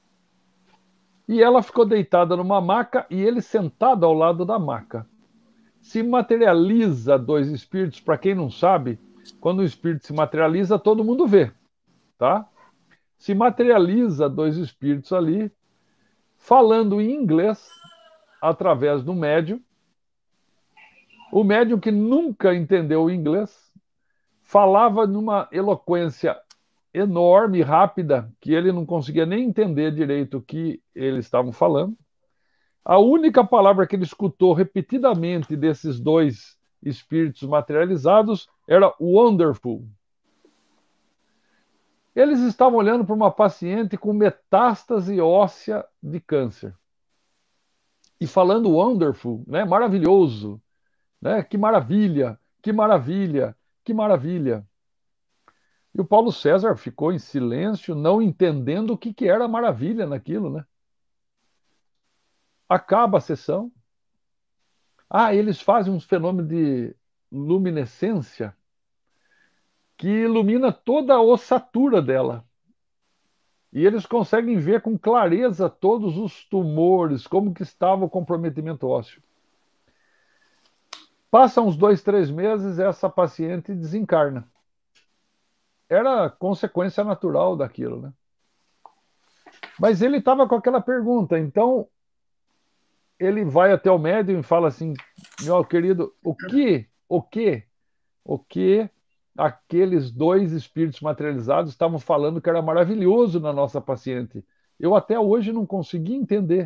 E ela ficou deitada numa maca e ele sentado ao lado da maca. Se materializa dois espíritos, para quem não sabe, quando o espírito se materializa, todo mundo vê, tá? Se materializa dois espíritos ali, falando em inglês, através do médium. O médium, que nunca entendeu o inglês, falava numa eloquência enorme e rápida, que ele não conseguia nem entender direito o que eles estavam falando. A única palavra que ele escutou repetidamente desses dois espíritos materializados era wonderful. Eles estavam olhando para uma paciente com metástase óssea de câncer. E falando wonderful, né? Maravilhoso, né? Que maravilha, que maravilha, que maravilha. E o Paulo César ficou em silêncio, não entendendo o que era maravilha naquilo, né? Acaba a sessão. Eles fazem um fenômeno de luminescência que ilumina toda a ossatura dela. E eles conseguem ver com clareza todos os tumores, como que estava o comprometimento ósseo. Passam uns 2, 3 meses, essa paciente desencarna. Era consequência natural daquilo, né? Mas ele estava com aquela pergunta, então ele vai até o médium e fala assim: meu querido, o que aqueles 2 espíritos materializados estavam falando que era maravilhoso na nossa paciente? Eu até hoje não consegui entender.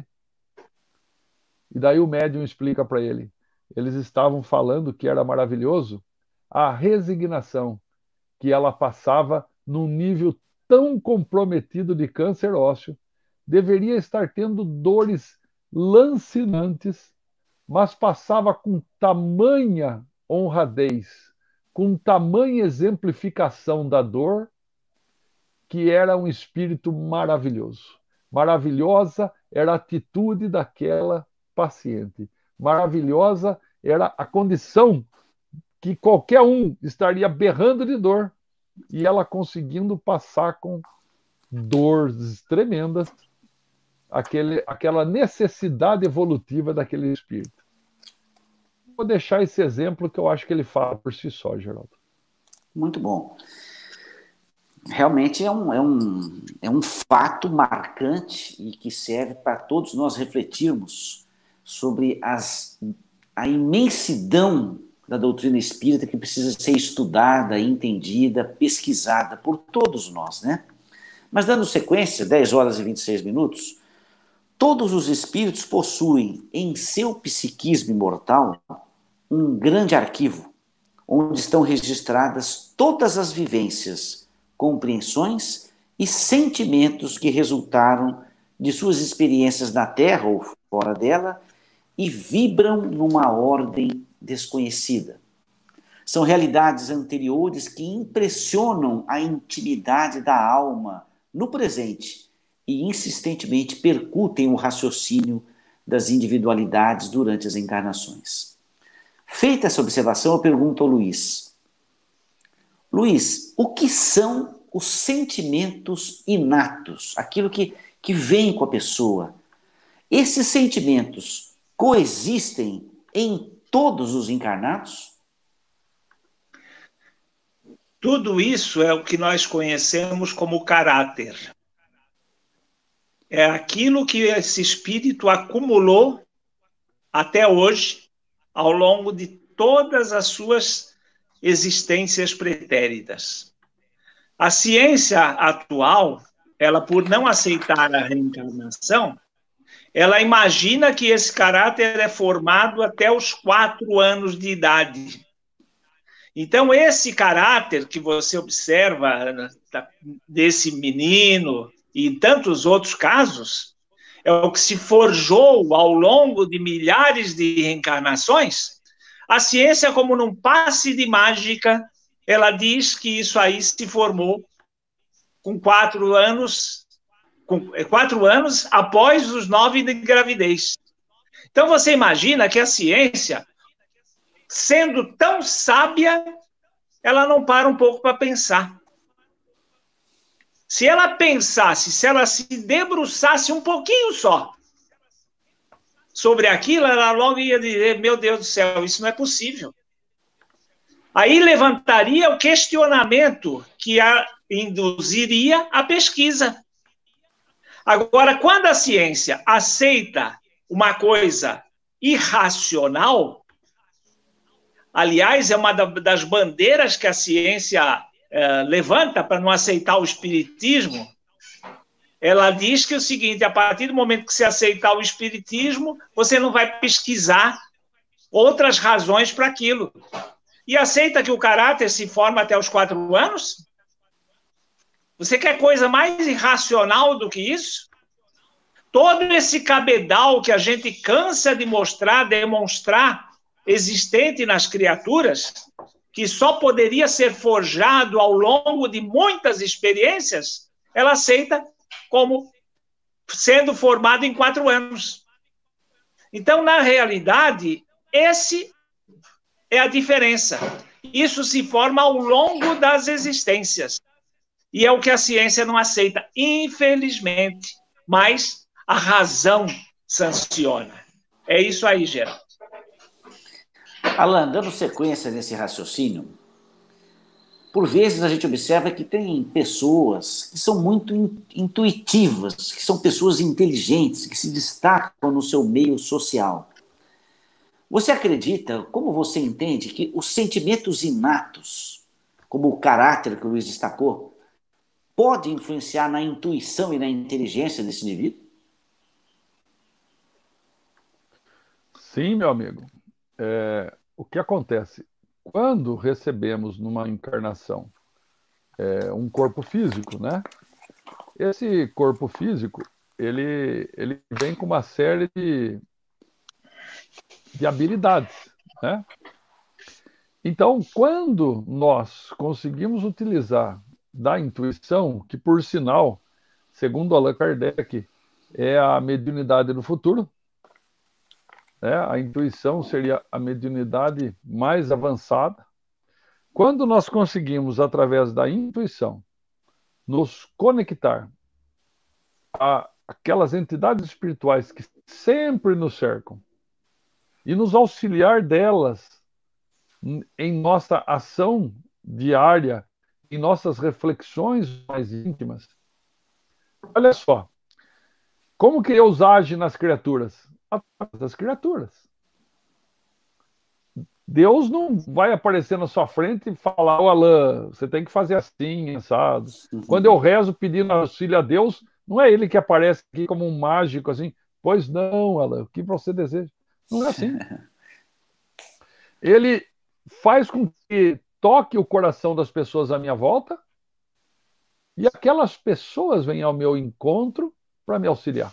E daí o médium explica para ele. Eles estavam falando que era maravilhoso a resignação que ela passava num nível tão comprometido de câncer ósseo, deveria estar tendo dores lancinantes, mas passava com tamanha honradez, com tamanha exemplificação da dor, que era um espírito maravilhoso. Maravilhosa era a atitude daquela paciente. Maravilhosa era a condição que qualquer um estaria berrando de dor e ela conseguindo passar com dores tremendas aquela necessidade evolutiva daquele espírito. Vou deixar esse exemplo que eu acho que ele fala por si só, Geraldo. Muito bom. Realmente é um fato marcante e que serve para todos nós refletirmos sobre a imensidão da doutrina espírita que precisa ser estudada, entendida, pesquisada por todos nós, né? Mas dando sequência, 10 horas e 26 minutos, todos os espíritos possuem em seu psiquismo imortal um grande arquivo, onde estão registradas todas as vivências, compreensões e sentimentos que resultaram de suas experiências na Terra ou fora dela e vibram numa ordem desconhecida. São realidades anteriores que impressionam a intimidade da alma no presente e insistentemente percutem o raciocínio das individualidades durante as encarnações. Feita essa observação, eu pergunto ao Luiz. Luiz, o que são os sentimentos inatos? Aquilo que vem com a pessoa. Esses sentimentos coexistem em todos os encarnados? Tudo isso é o que nós conhecemos como caráter. É aquilo que esse espírito acumulou até hoje, ao longo de todas as suas existências pretéritas. A ciência atual, ela, por não aceitar a reencarnação, ela imagina que esse caráter é formado até os 4 anos de idade. Então, esse caráter que você observa desse menino e em tantos outros casos, é o que se forjou ao longo de milhares de reencarnações. A ciência, como num passe de mágica, ela diz que isso aí se formou com 4 anos, 4 anos após os 9 de gravidez. Então, você imagina que a ciência, sendo tão sábia, ela não para um pouco para pensar. Se ela pensasse, se ela se debruçasse um pouquinho só sobre aquilo, ela logo ia dizer, meu Deus do céu, isso não é possível. Aí levantaria o questionamento que induziria a pesquisa. Agora, quando a ciência aceita uma coisa irracional, aliás, é uma das bandeiras que a ciência levanta para não aceitar o espiritismo, ela diz que é o seguinte, a partir do momento que você aceitar o espiritismo, você não vai pesquisar outras razões para aquilo. E aceita que o caráter se forma até os 4 anos? Você quer coisa mais irracional do que isso? Todo esse cabedal que a gente cansa de demonstrar, existente nas criaturas, que só poderia ser forjado ao longo de muitas experiências, ela aceita como sendo formado em 4 anos. Então, na realidade, esse é a diferença. Isso se forma ao longo das existências. E é o que a ciência não aceita, infelizmente. Mas a razão sanciona. É isso aí, Geraldo. Alan, dando sequência nesse raciocínio, por vezes a gente observa que tem pessoas que são muito intuitivas, que são pessoas inteligentes, que se destacam no seu meio social. Você acredita, como você entende, que os sentimentos inatos, como o caráter que o Luiz destacou, podem influenciar na intuição e na inteligência desse indivíduo? Sim, meu amigo. O que acontece? Quando recebemos numa encarnação um corpo físico, né? Esse corpo físico, ele vem com uma série de habilidades, né? Então, quando nós conseguimos utilizar da intuição, que por sinal, segundo Allan Kardec, é a mediunidade do futuro, né? A intuição seria a mediunidade mais avançada. Quando nós conseguimos, através da intuição, nos conectar a aquelas entidades espirituais que sempre nos cercam e nos auxiliar delas em nossa ação diária, em nossas reflexões mais íntimas. Olha só, como que Deus age nas criaturas? Através das criaturas. Deus não vai aparecer na sua frente e falar, ô Alain, você tem que fazer assim, assado. Quando eu rezo pedindo auxílio a Deus, não é ele que aparece aqui como um mágico, assim, pois não, Alain, o que você deseja? Não é assim. Ele faz com que toque o coração das pessoas à minha volta e aquelas pessoas vêm ao meu encontro para me auxiliar.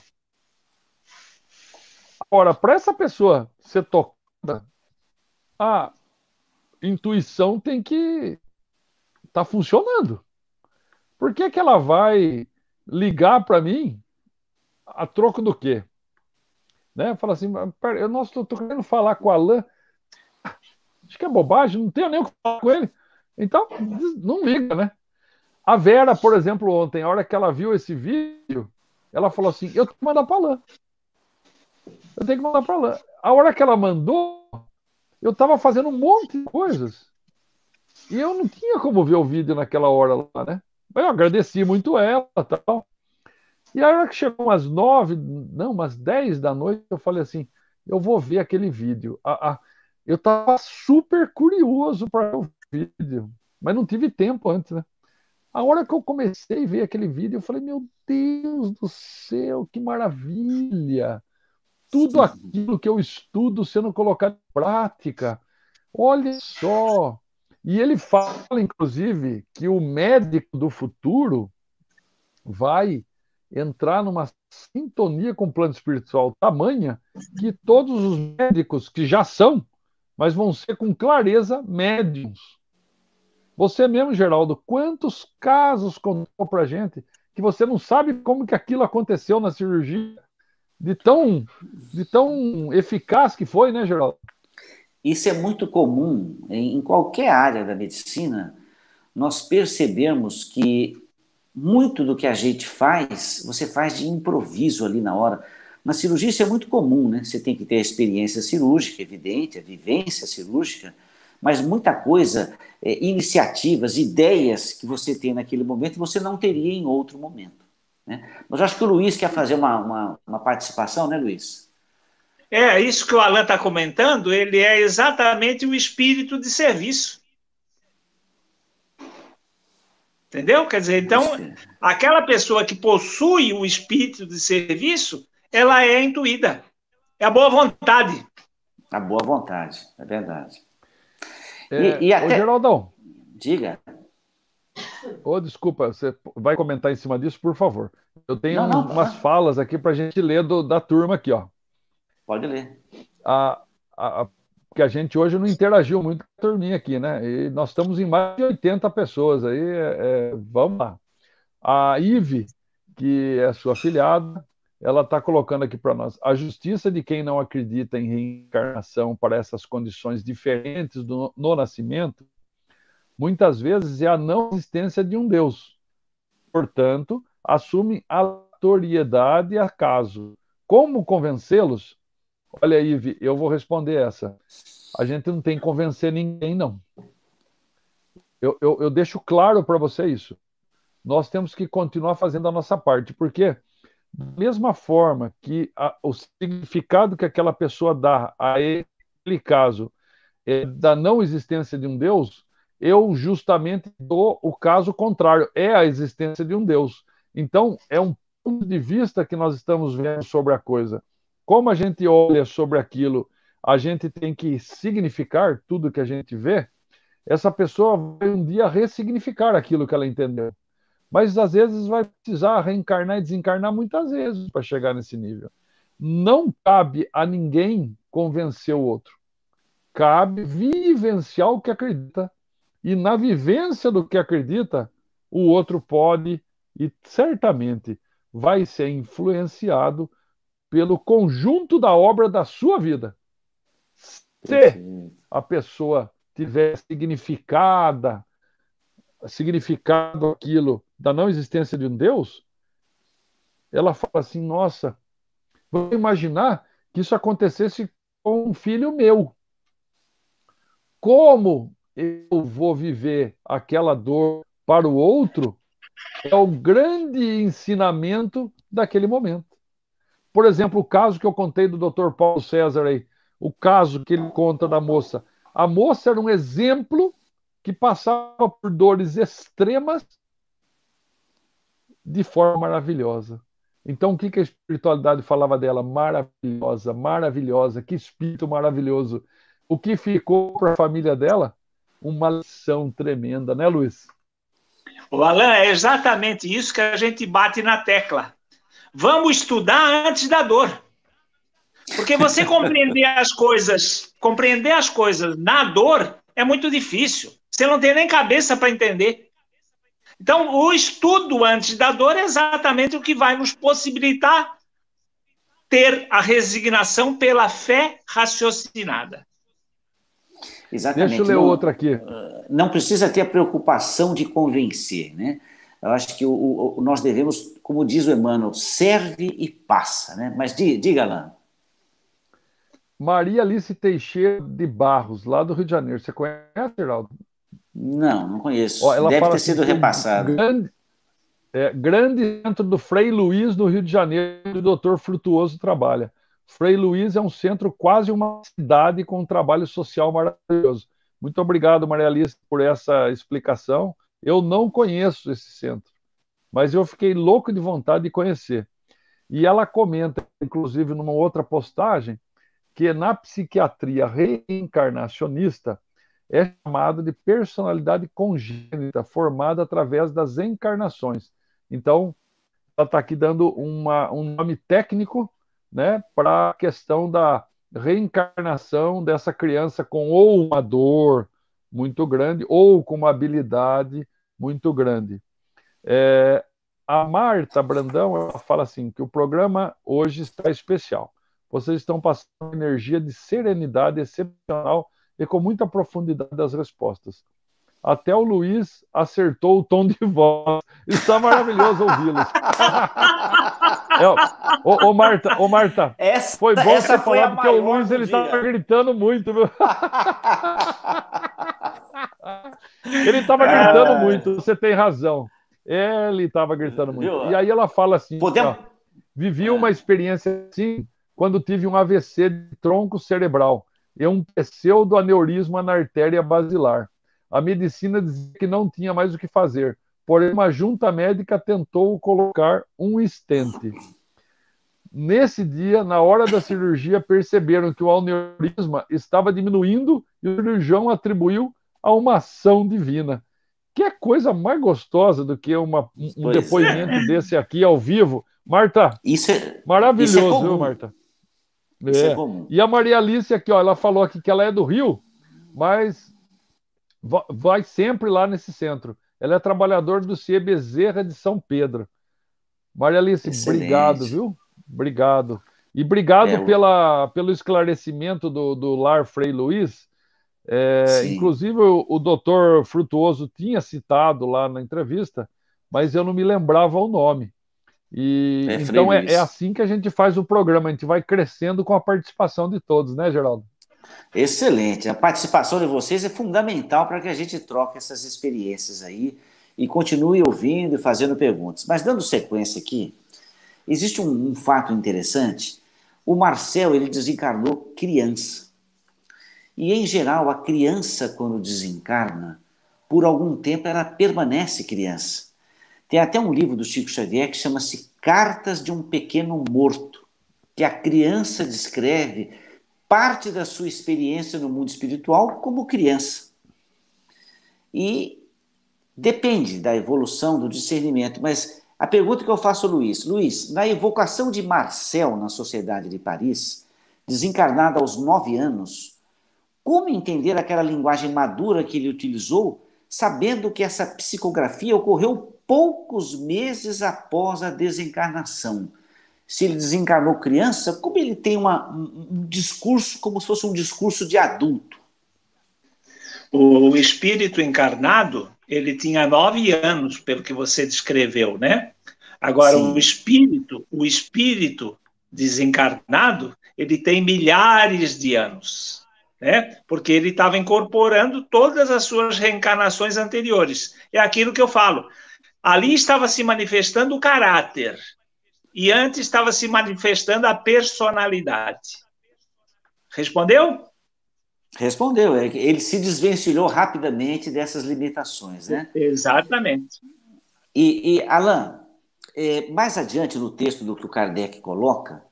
Agora, para essa pessoa ser tocada, a intuição tem que estar funcionando. Por que que ela vai ligar para mim a troco do quê? Né? Fala assim, eu estou querendo falar com o Alain, acho que é bobagem, não tenho nem o que falar com ele. Então, não liga, né? A Vera, por exemplo, ontem, a hora que ela viu esse vídeo, ela falou assim, eu tenho que mandar para Alain. Eu tenho que mandar para Alain. A hora que ela mandou, eu estava fazendo um monte de coisas. E eu não tinha como ver o vídeo naquela hora lá, né? Eu agradeci muito ela e tal. E a hora que chegou umas 9, não, umas 10 da noite, eu falei assim, eu vou ver aquele vídeo. Eu estava super curioso para ver o vídeo, mas não tive tempo antes, né? A hora que eu comecei a ver aquele vídeo, eu falei, meu Deus do céu, que maravilha! Tudo aquilo que eu estudo sendo colocado em prática. Olha só! E ele fala, inclusive, que o médico do futuro vai entrar numa sintonia com o plano espiritual tamanha que todos os médicos que já são, mas vão ser com clareza médiums. Você mesmo, Geraldo, quantos casos contou pra gente que você não sabe como que aquilo aconteceu na cirurgia, de tão eficaz que foi, né, Geraldo? Isso é muito comum em qualquer área da medicina, nós percebemos que muito do que a gente faz, você faz de improviso ali na hora. Na cirurgia isso é muito comum, né? Você tem que ter a experiência cirúrgica, evidente, a vivência cirúrgica, mas muita coisa, iniciativas, ideias que você tem naquele momento, você não teria em outro momento, né? Mas eu acho que o Luiz quer fazer uma participação, né, Luiz? Isso que o Alan está comentando, ele é exatamente o espírito de serviço. Entendeu? Quer dizer, então, aquela pessoa que possui o espírito de serviço, ela é intuída. É a boa vontade. A boa vontade, é verdade. E até... Ô, Geraldão. Diga. Desculpa, você vai comentar em cima disso, por favor. Eu tenho umas falas aqui para a gente ler da turma aqui, ó. Pode ler. Porque a gente hoje não interagiu muito com a turminha aqui, né? E nós estamos em mais de 80 pessoas aí. Vamos lá. A Ive, que é sua afilhada, ela está colocando aqui para nós. A justiça de quem não acredita em reencarnação para essas condições diferentes no nascimento muitas vezes é a não existência de um Deus. Portanto, assumem aleatoriedade e acaso. Como convencê-los? Olha, Ive, eu vou responder essa. A gente não tem que convencer ninguém, não. Eu deixo claro para você isso. Nós temos que continuar fazendo a nossa parte, porque da mesma forma que o significado que aquela pessoa dá a aquele caso é da não existência de um Deus, eu justamente dou o caso contrário, é a existência de um Deus. Então, é um ponto de vista que nós estamos vendo sobre a coisa. Como a gente olha sobre aquilo, a gente tem que significar tudo que a gente vê, essa pessoa vai um dia ressignificar aquilo que ela entendeu. Mas às vezes vai precisar reencarnar e desencarnar muitas vezes para chegar nesse nível. Não cabe a ninguém convencer o outro. Cabe vivenciar o que acredita. E na vivência do que acredita, o outro pode e certamente vai ser influenciado pelo conjunto da obra da sua vida. Se a pessoa tiver significado aquilo da não existência de um Deus, ela fala assim, nossa, vou imaginar que isso acontecesse com um filho meu. Como eu vou viver aquela dor para o outro é o grande ensinamento daquele momento. Por exemplo, o caso que eu contei do Dr. Paulo César aí, o caso que ele conta da moça. A moça era um exemplo que passava por dores extremas de forma maravilhosa. Então, o que a espiritualidade falava dela? Maravilhosa, maravilhosa, que espírito maravilhoso. O que ficou para a família dela? Uma lição tremenda, né, Luiz? O Alan, é exatamente isso que a gente bate na tecla. Vamos estudar antes da dor. Porque você compreender as coisas na dor é muito difícil. Você não tem nem cabeça para entender. Então, o estudo antes da dor é exatamente o que vai nos possibilitar ter a resignação pela fé raciocinada. Exatamente. Deixa eu ler outra aqui. Não precisa ter a preocupação de convencer, né? Eu acho que nós devemos, como diz o Emmanuel, serve e passa, né? Mas diga, Alain. Maria Alice Teixeira de Barros, lá do Rio de Janeiro. Você conhece, Geraldo? Não conheço. Ó, ela deve ter assim, sido repassado. Grande centro do Frei Luiz, no Rio de Janeiro, o doutor Frutuoso trabalha. Frei Luiz é um centro, quase uma cidade, com um trabalho social maravilhoso. Muito obrigado, Maria Alice, por essa explicação. Eu não conheço esse centro, mas eu fiquei louco de vontade de conhecer. E ela comenta, inclusive, numa outra postagem, que na psiquiatria reencarnacionista é chamado de personalidade congênita, formada através das encarnações. Então, ela está aqui dando um nome técnico, né, para a questão da reencarnação dessa criança com ou uma dor muito grande ou com uma habilidade muito grande. A Marta Brandão, ela fala assim, que o programa hoje está especial. Vocês estão passando uma energia de serenidade excepcional e com muita profundidade das respostas. Até o Luiz acertou o tom de voz. Está maravilhoso ouvi-los. Marta, foi bom você falar, porque o Luiz estava gritando muito. Viu? Ele estava gritando muito, você tem razão. Ele estava gritando muito. E aí ela fala assim, vivi uma experiência assim quando tive um AVC de tronco cerebral e um pseudoaneurisma na artéria basilar. A medicina dizia que não tinha mais o que fazer, porém uma junta médica tentou colocar um stent. Nesse dia, na hora da cirurgia, perceberam que o aneurisma estava diminuindo e o cirurgião atribuiu a uma ação divina. Que coisa mais gostosa do que um depoimento desse aqui ao vivo. Marta, maravilhoso, viu, Marta? E a Maria Alice aqui, ó, ela falou aqui que ela é do Rio, mas vai sempre lá nesse centro. Ela é trabalhadora do CIE Bezerra de São Pedro. Maria Alice, obrigado, viu? Obrigado. E obrigado pelo esclarecimento do Lar Frei Luiz. Sim. Inclusive, o doutor Frutuoso tinha citado lá na entrevista, mas eu não me lembrava o nome. E É Frei então é Luiz. assim que a gente faz o programa, a gente vai crescendo com a participação de todos, né, Geraldo? Excelente. A participação de vocês é fundamental para que a gente troque essas experiências aí e continue ouvindo e fazendo perguntas. Mas dando sequência aqui, existe um fato interessante. O Marcel, ele desencarnou criança. E, em geral, a criança, quando desencarna, por algum tempo ela permanece criança. Tem até um livro do Chico Xavier que chama-se Cartas de um Pequeno Morto, que a criança descreve parte da sua experiência no mundo espiritual como criança. E depende da evolução, do discernimento, mas a pergunta que eu faço ao Luiz, Luiz, na evocação de Marcel na Sociedade de Paris, desencarnada aos 9 anos, como entender aquela linguagem madura que ele utilizou, sabendo que essa psicografia ocorreu poucos meses após a desencarnação? Se ele desencarnou criança, como ele tem um discurso como se fosse um discurso de adulto? O espírito encarnado, ele tinha 9 anos, pelo que você descreveu, né? Agora, Sim. o espírito desencarnado, ele tem milhares de anos, né? Porque ele estava incorporando todas as suas reencarnações anteriores. É aquilo que eu falo. Ali estava se manifestando o caráter e antes estava se manifestando a personalidade. Respondeu? Respondeu, ele se desvencilhou rapidamente dessas limitações, né? Exatamente. Alain, mais adiante no texto do que o Kardec coloca,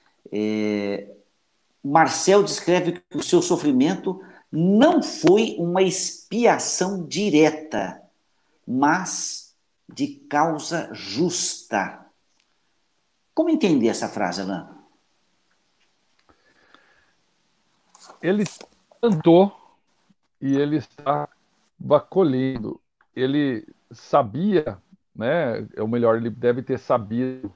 Marcel descreve que o seu sofrimento não foi uma expiação direta, mas de causa justa. Como entender essa frase, Alain? Ele plantou e ele estava colhendo. Ele sabia, né? Ou melhor, ele deve ter sabido,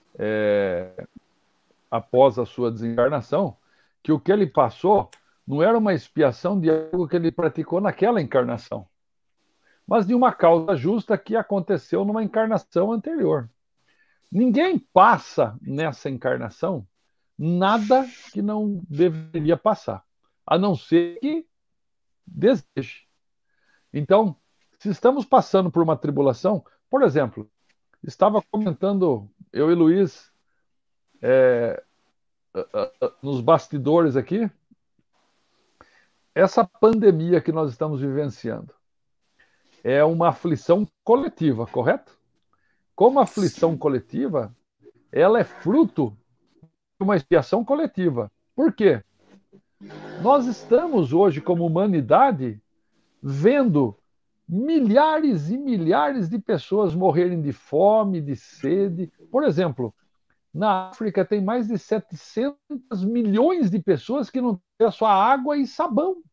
após a sua desencarnação, que o que ele passou não era uma expiação de algo que ele praticou naquela encarnação, mas de uma causa justa que aconteceu numa encarnação anterior. Ninguém passa nessa encarnação nada que não deveria passar, a não ser que deseje. Então, se estamos passando por uma tribulação, por exemplo, estava comentando eu e Luiz nos bastidores aqui, essa pandemia que nós estamos vivenciando é uma aflição coletiva, correto? Como aflição coletiva, ela é fruto de uma expiação coletiva. Por quê? Nós estamos hoje, como humanidade, vendo milhares e milhares de pessoas morrerem de fome, de sede. Por exemplo, na África tem mais de 700 milhões de pessoas que não têm acesso a água e sabão.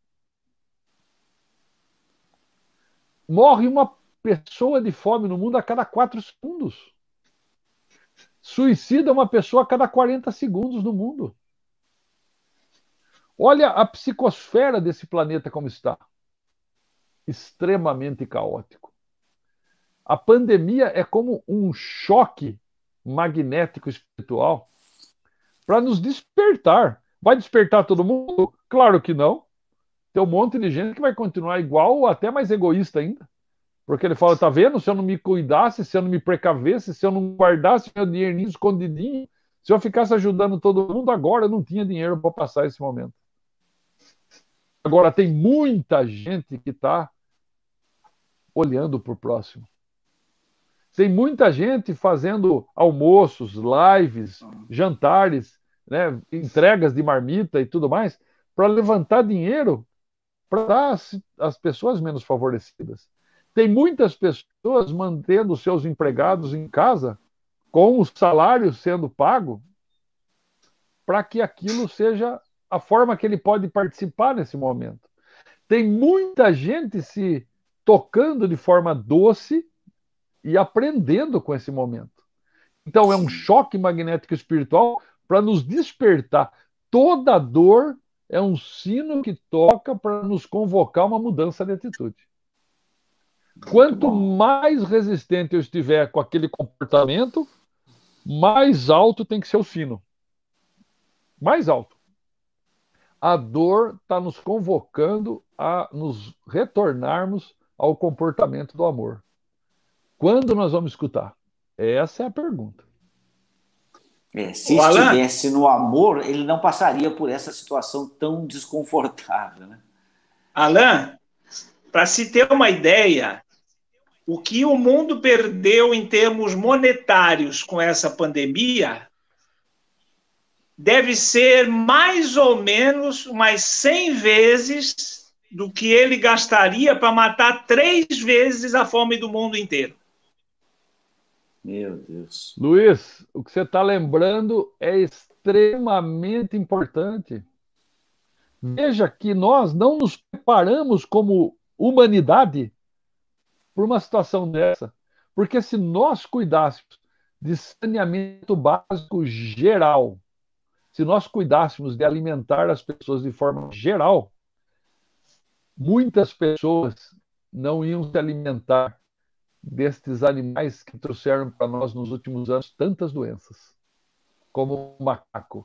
Morre uma pessoa de fome no mundo a cada 4 segundos. Suicida uma pessoa a cada 40 segundos no mundo. Olha a psicosfera desse planeta como está. Extremamente caótico. A pandemia é como um choque magnético espiritual para nos despertar. Vai despertar todo mundo? Claro que não. Tem um monte de gente que vai continuar igual ou até mais egoísta ainda. Porque ele fala, tá vendo? Se eu não me cuidasse, se eu não me precavesse, se eu não guardasse meu dinheirinho escondidinho, se eu ficasse ajudando todo mundo, agora eu não tinha dinheiro para passar esse momento. Agora, tem muita gente que está olhando para o próximo. Tem muita gente fazendo almoços, lives, jantares, né, entregas de marmita e tudo mais, para levantar dinheiro para as pessoas menos favorecidas. Tem muitas pessoas mantendo seus empregados em casa, com o salário sendo pago, para que aquilo seja a forma que ele pode participar nesse momento. Tem muita gente se tocando de forma doce e aprendendo com esse momento. Então, é um choque magnético espiritual para nos despertar. Toda dor é um sino que toca para nos convocar uma mudança de atitude. Quanto mais resistente eu estiver com aquele comportamento, mais alto tem que ser o sino. Mais alto. A dor está nos convocando a nos retornarmos ao comportamento do amor. Quando nós vamos escutar? Essa é a pergunta. Se estivesse no amor, ele não passaria por essa situação tão desconfortável, né? Alain, para se ter uma ideia, o que o mundo perdeu em termos monetários com essa pandemia deve ser mais ou menos umas 100 vezes do que ele gastaria para matar 3 vezes a fome do mundo inteiro. Meu Deus. Luiz, o que você está lembrando é extremamente importante. Veja que nós não nos preparamos como humanidade por uma situação dessa. Porque se nós cuidássemos de saneamento básico geral, se nós cuidássemos de alimentar as pessoas de forma geral, muitas pessoas não iam se alimentar destes animais que trouxeram para nós nos últimos anos tantas doenças, como o macaco,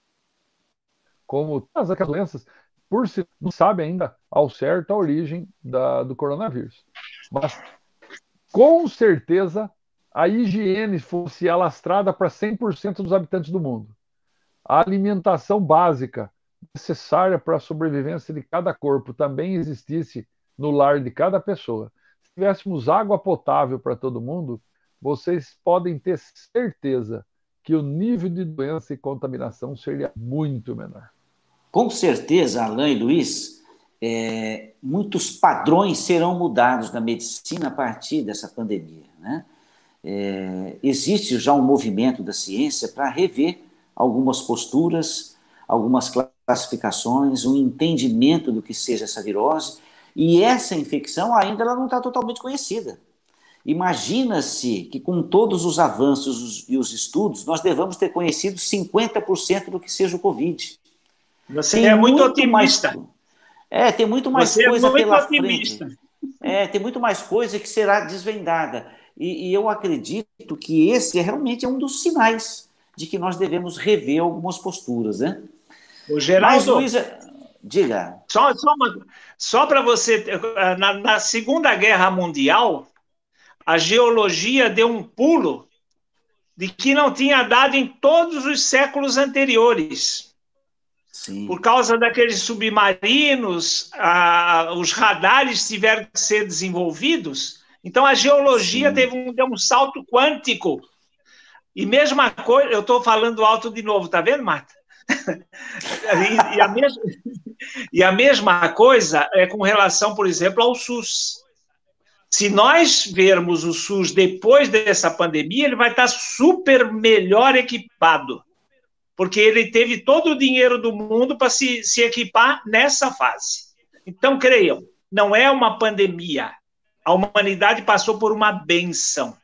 como todas aquelas doenças, por si não sabe ainda ao certo a origem do coronavírus. Mas, com certeza, a higiene fosse alastrada para 100% dos habitantes do mundo. A alimentação básica necessária para a sobrevivência de cada corpo também existisse no lar de cada pessoa. Se tivéssemos água potável para todo mundo, vocês podem ter certeza que o nível de doença e contaminação seria muito menor. Com certeza, Alain e Luiz, muitos padrões serão mudados na medicina a partir dessa pandemia, né? Existe já um movimento da ciência para rever algumas posturas, algumas classificações, um entendimento do que seja essa virose, e essa infecção ainda ela não está totalmente conhecida. Imagina-se que com todos os avanços e os estudos, nós devamos ter conhecido 50% do que seja o Covid. Você é muito otimista. Tem muito mais coisa pela frente. Tem muito mais coisa que será desvendada. E eu acredito que esse realmente é um dos sinais de que nós devemos rever algumas posturas, né? O Geraldo, mas, Luísa, diga. Só para você, na Segunda Guerra Mundial, a geologia deu um pulo de que não tinha dado em todos os séculos anteriores. Sim. Por causa daqueles submarinos, os radares tiveram que ser desenvolvidos. Então, a geologia deu um salto quântico. E mesma coisa, eu estou falando alto de novo, tá vendo, Marta? E a mesma coisa é com relação, por exemplo, ao SUS. Se nós vermos o SUS depois dessa pandemia, ele vai estar super melhor equipado, porque ele teve todo o dinheiro do mundo para se equipar nessa fase. Então, creiam, não é uma pandemia. A humanidade passou por uma bênção.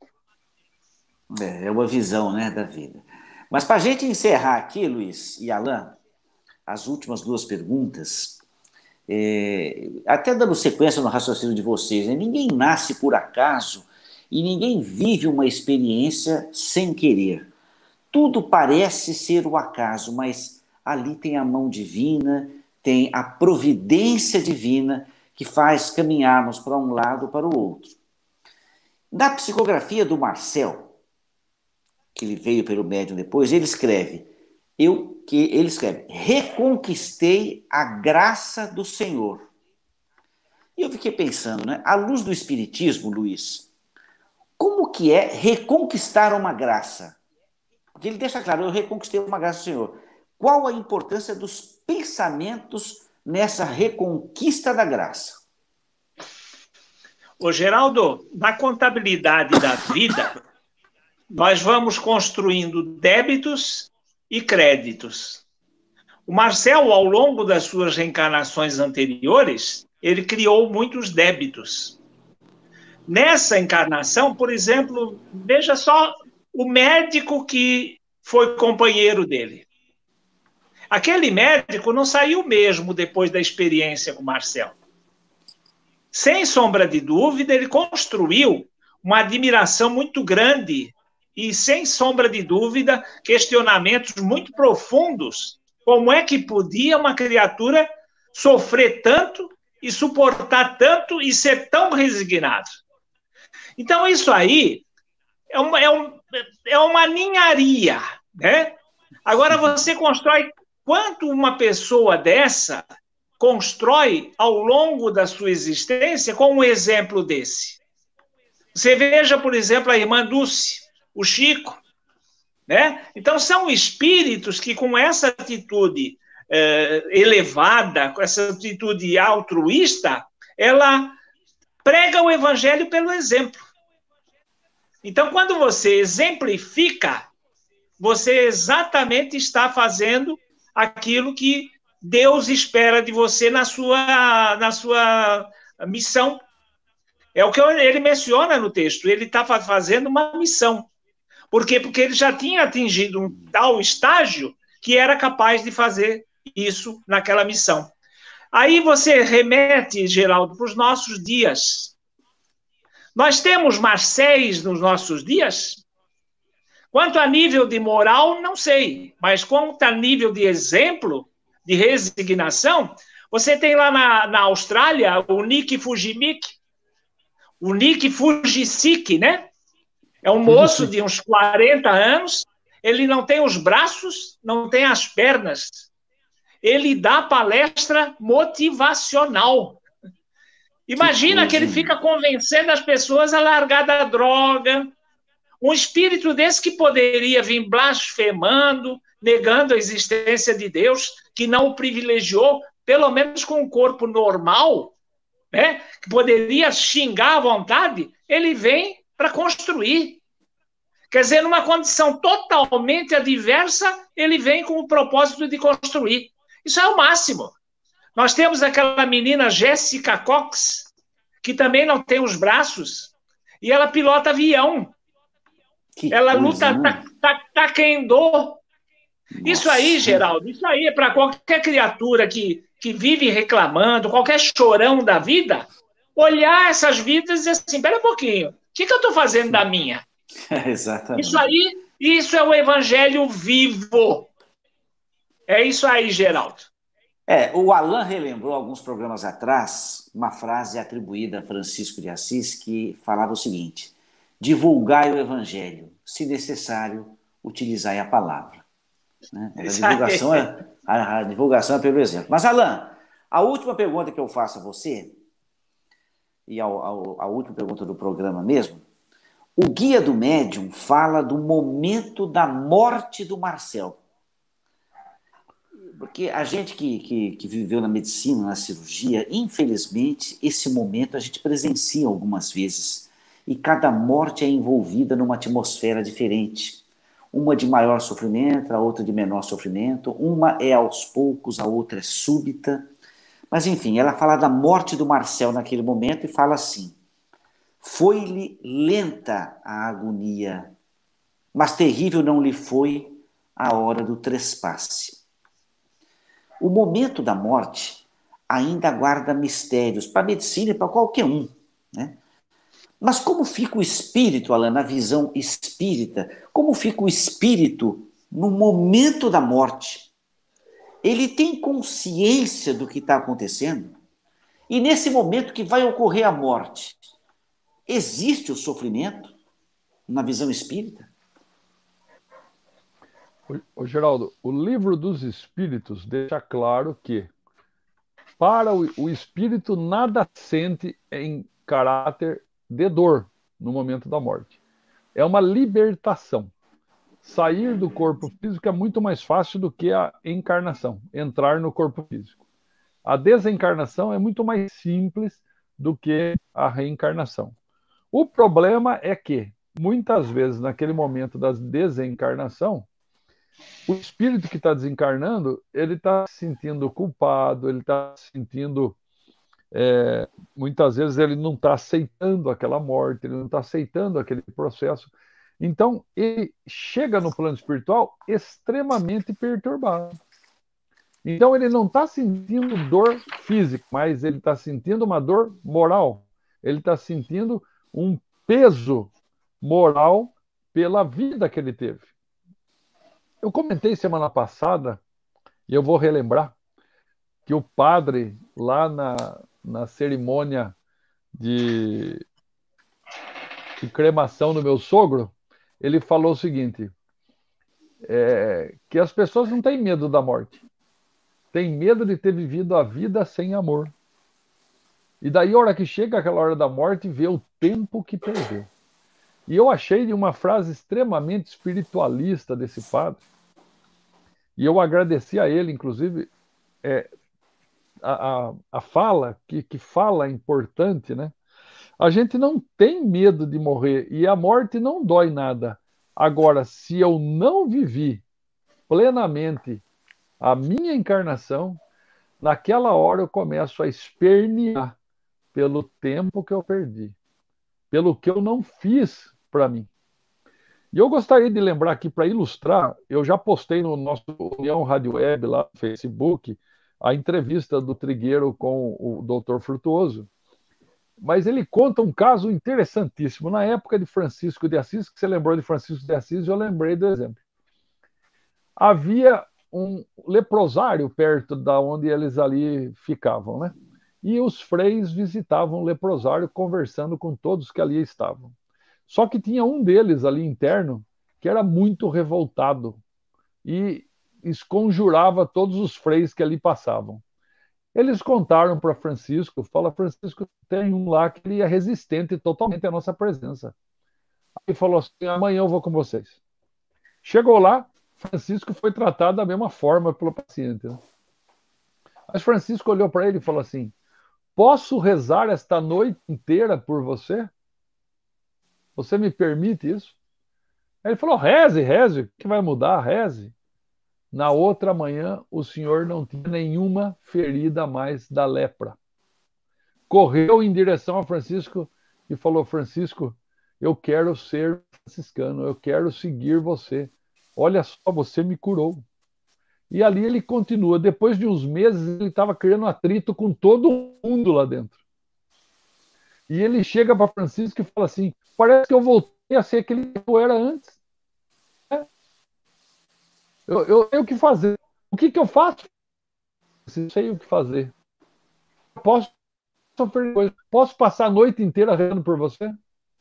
É uma visão, né, da vida. Mas para a gente encerrar aqui, Luiz e Alain, as últimas 2 perguntas, até dando sequência no raciocínio de vocês, né? Ninguém nasce por acaso e ninguém vive uma experiência sem querer. Tudo parece ser o acaso, mas ali tem a mão divina, tem a providência divina que faz caminharmos para um lado ou para o outro. Na psicografia do Marcel, que ele veio pelo médium depois, ele escreve, reconquistei a graça do Senhor. E eu fiquei pensando, né, à luz do Espiritismo, Luiz, como que é reconquistar uma graça? Porque ele deixa claro, eu reconquistei uma graça do Senhor. Qual a importância dos pensamentos nessa reconquista da graça? Ô, Geraldo, na contabilidade da vida, nós vamos construindo débitos e créditos. O Marcel, ao longo das suas reencarnações anteriores, ele criou muitos débitos. Nessa encarnação, por exemplo, veja só o médico que foi companheiro dele. Aquele médico não saiu mesmo depois da experiência com o Marcel. Sem sombra de dúvida, ele construiu uma admiração muito grande e, sem sombra de dúvida, questionamentos muito profundos. Como é que podia uma criatura sofrer tanto e suportar tanto e ser tão resignado? Então, isso aí é uma ninharia, né? Agora, você constrói quanto uma pessoa dessa constrói ao longo da sua existência com um exemplo desse. Você veja, por exemplo, a irmã Dulce, o Chico, né? Então, são espíritos que, com essa atitude elevada, com essa atitude altruísta, ela prega o evangelho pelo exemplo. Então, quando você exemplifica, você exatamente está fazendo aquilo que Deus espera de você na sua missão. É o que ele menciona no texto. Ele está fazendo uma missão. Por quê? Porque ele já tinha atingido um tal estágio que era capaz de fazer isso naquela missão. Aí você remete, Geraldo, para os nossos dias. Nós temos Marcéis nos nossos dias? Quanto a nível de moral, não sei. Mas quanto a nível de exemplo, de resignação, você tem lá na Austrália o Nick Fujimik, o Nick Fujisik, né? É um moço de uns 40 anos, ele não tem os braços, não tem as pernas. Ele dá palestra motivacional. Imagina que ele fica convencendo as pessoas a largar da droga. Um espírito desse que poderia vir blasfemando, negando a existência de Deus, que não o privilegiou, pelo menos com um corpo normal, né? Que poderia xingar à vontade, ele vem para construir. Quer dizer, numa condição totalmente adversa, ele vem com o propósito de construir. Isso é o máximo. Nós temos aquela menina Jessica Cox, que também não tem os braços, e ela pilota avião. Ela luta taekwondo. Isso aí, Geraldo, isso aí é para qualquer criatura que vive reclamando, qualquer chorão da vida, olhar essas vidas e dizer assim, espera um pouquinho, o que eu estou fazendo da minha? Exatamente. Isso é o evangelho vivo. É isso aí, Geraldo. O Alain relembrou alguns programas atrás uma frase atribuída a Francisco de Assis que falava o seguinte: divulgai o evangelho, se necessário, utilizai a palavra. Né? A divulgação é pelo exemplo. Mas, Alain, a última pergunta que eu faço a você, e a última pergunta do programa mesmo, o Guia do Médium fala do momento da morte do Marcel. Porque a gente que viveu na medicina, na cirurgia, infelizmente, esse momento a gente presencia algumas vezes. E cada morte é envolvida numa atmosfera diferente. Uma de maior sofrimento, a outra de menor sofrimento. Uma é aos poucos, a outra é súbita. Mas, enfim, ela fala da morte do Marcel naquele momento e fala assim: foi-lhe lenta a agonia, mas terrível não lhe foi a hora do trespasse. O momento da morte ainda guarda mistérios para a medicina e para qualquer um, né? Mas como fica o espírito, Alain, na visão espírita? Como fica o espírito no momento da morte? Ele tem consciência do que está acontecendo? E nesse momento que vai ocorrer a morte, existe o sofrimento na visão espírita? Ô, Geraldo, o Livro dos Espíritos deixa claro que para o espírito nada sente em caráter de dor no momento da morte. É uma libertação. Sair do corpo físico é muito mais fácil do que a encarnação, entrar no corpo físico. A desencarnação é muito mais simples do que a reencarnação. O problema é que, muitas vezes, naquele momento da desencarnação, o espírito que está desencarnando, ele está se sentindo culpado, ele está se sentindo... muitas vezes ele não está aceitando aquela morte, ele não está aceitando aquele processo. Então, ele chega no plano espiritual extremamente perturbado. Então ele não está sentindo dor física, mas ele está sentindo uma dor moral. Ele está sentindo um peso moral pela vida que ele teve. Eu comentei semana passada, e eu vou relembrar, que o padre, lá na cerimônia de cremação do meu sogro, ele falou o seguinte, que as pessoas não têm medo da morte, têm medo de ter vivido a vida sem amor. E daí, a hora que chega aquela hora da morte, vê o tempo que perdeu. E eu achei de uma frase extremamente espiritualista desse padre, e eu agradeci a ele, inclusive, a fala, que fala é importante, né? A gente não tem medo de morrer, e a morte não dói nada. Agora, se eu não vivi plenamente a minha encarnação, naquela hora eu começo a espernear pelo tempo que eu perdi, pelo que eu não fiz para mim. E eu gostaria de lembrar aqui, para ilustrar, eu já postei no nosso União Rádio Web, lá no Facebook, a entrevista do Trigueiro com o Dr. Frutuoso. Mas ele conta um caso interessantíssimo. Na época de Francisco de Assis, que você lembrou de Francisco de Assis, eu lembrei do exemplo. Havia um leprosário perto da onde eles ali ficavam, né? E os freis visitavam o leprosário, conversando com todos que ali estavam. Só que tinha um deles ali interno que era muito revoltado e esconjurava todos os freis que ali passavam. Eles contaram para Francisco, fala, Francisco, tem um lá que ele é resistente totalmente à nossa presença. Aí falou assim, amanhã eu vou com vocês. Chegou lá, Francisco foi tratado da mesma forma pelo paciente. Né? Mas Francisco olhou para ele e falou assim, posso rezar esta noite inteira por você? Você me permite isso? Aí ele falou, reze, reze, o que vai mudar? Reze. Na outra manhã, o senhor não tinha nenhuma ferida mais da lepra. Correu em direção a Francisco e falou, Francisco, eu quero ser franciscano, eu quero seguir você. Olha só, você me curou. E ali ele continua. Depois de uns meses, ele estava criando atrito com todo mundo lá dentro. E ele chega para Francisco e fala assim, parece que eu voltei a ser aquele que eu era antes. Eu tenho o que fazer. O que eu faço? Eu sei o que fazer. Posso sofrer coisa. Posso passar a noite inteira rezando por você?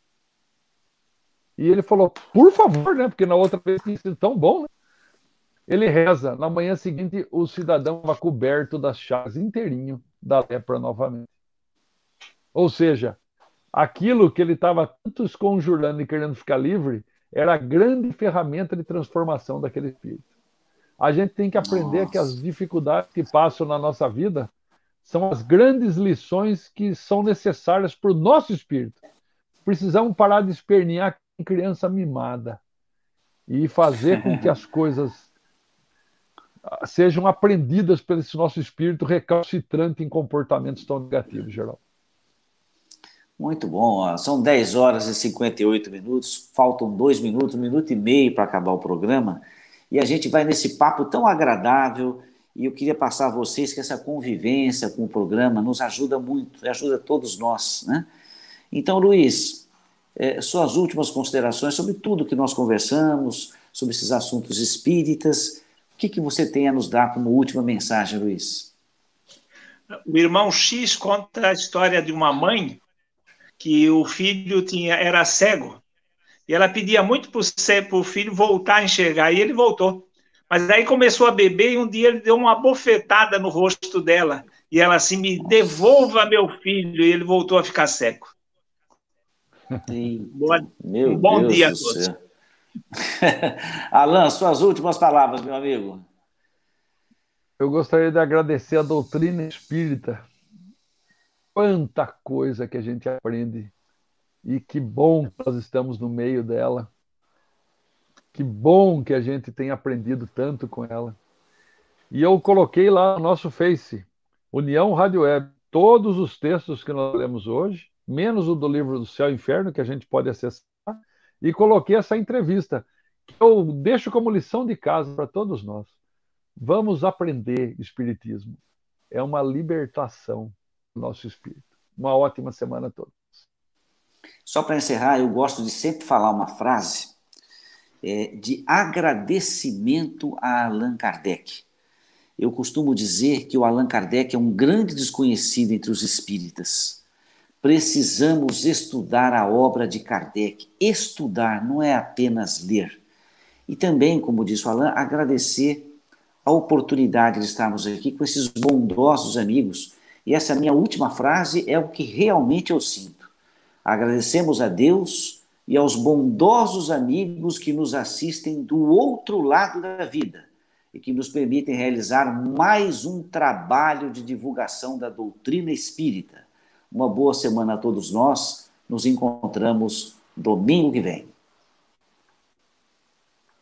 E ele falou, por favor, né? Porque na outra vez tinha sido tão bom, né? Ele reza. Na manhã seguinte, o cidadão estava coberto das chagas inteirinho da lepra novamente. Ou seja, aquilo que ele estava tanto esconjurando e querendo ficar livre era a grande ferramenta de transformação daquele espírito. A gente tem que aprender que as dificuldades que passam na nossa vida são as grandes lições que são necessárias para o nosso espírito. Precisamos parar de espernear com criança mimada e fazer com que as coisas sejam aprendidas pelo esse nosso espírito recalcitrante em comportamentos tão negativos, Geraldo. Muito bom. São 10 horas e 58 minutos, faltam 2 minutos, 1 minuto e meio para acabar o programa, e a gente vai nesse papo tão agradável, e eu queria passar a vocês que essa convivência com o programa nos ajuda muito, ajuda todos nós, né? Então, Luiz, suas últimas considerações sobre tudo que nós conversamos, sobre esses assuntos espíritas, o que você tem a nos dar como última mensagem, Luiz? O irmão X conta a história de uma mãe que o filho era cego, e ela pedia muito para o filho voltar a enxergar, e ele voltou. Mas aí começou a beber, e um dia ele deu uma bofetada no rosto dela, e ela assim, me devolva meu filho, e ele voltou a ficar cego. Meu bom Deus dia do a todos. Céu. Alan, suas últimas palavras, meu amigo. Eu gostaria de agradecer a doutrina espírita. Quanta coisa que a gente aprende. E que bom que nós estamos no meio dela. Que bom que a gente tem aprendido tanto com ela. E eu coloquei lá no nosso Face, União Rádio Web, todos os textos que nós lemos hoje, menos o do livro do Céu e Inferno, que a gente pode acessar, e coloquei essa entrevista, que eu deixo como lição de casa para todos nós. Vamos aprender Espiritismo. É uma libertação do nosso espírito. Uma ótima semana a todos. Só para encerrar, eu gosto de sempre falar uma frase de agradecimento a Allan Kardec. Eu costumo dizer que o Allan Kardec é um grande desconhecido entre os espíritas. Precisamos estudar a obra de Kardec. Estudar não é apenas ler. E também, como disse o Allan, agradecer a oportunidade de estarmos aqui com esses bondosos amigos. E essa minha última frase é o que realmente eu sinto. Agradecemos a Deus e aos bondosos amigos que nos assistem do outro lado da vida e que nos permitem realizar mais um trabalho de divulgação da doutrina espírita. Uma boa semana a todos nós. Nos encontramos domingo que vem.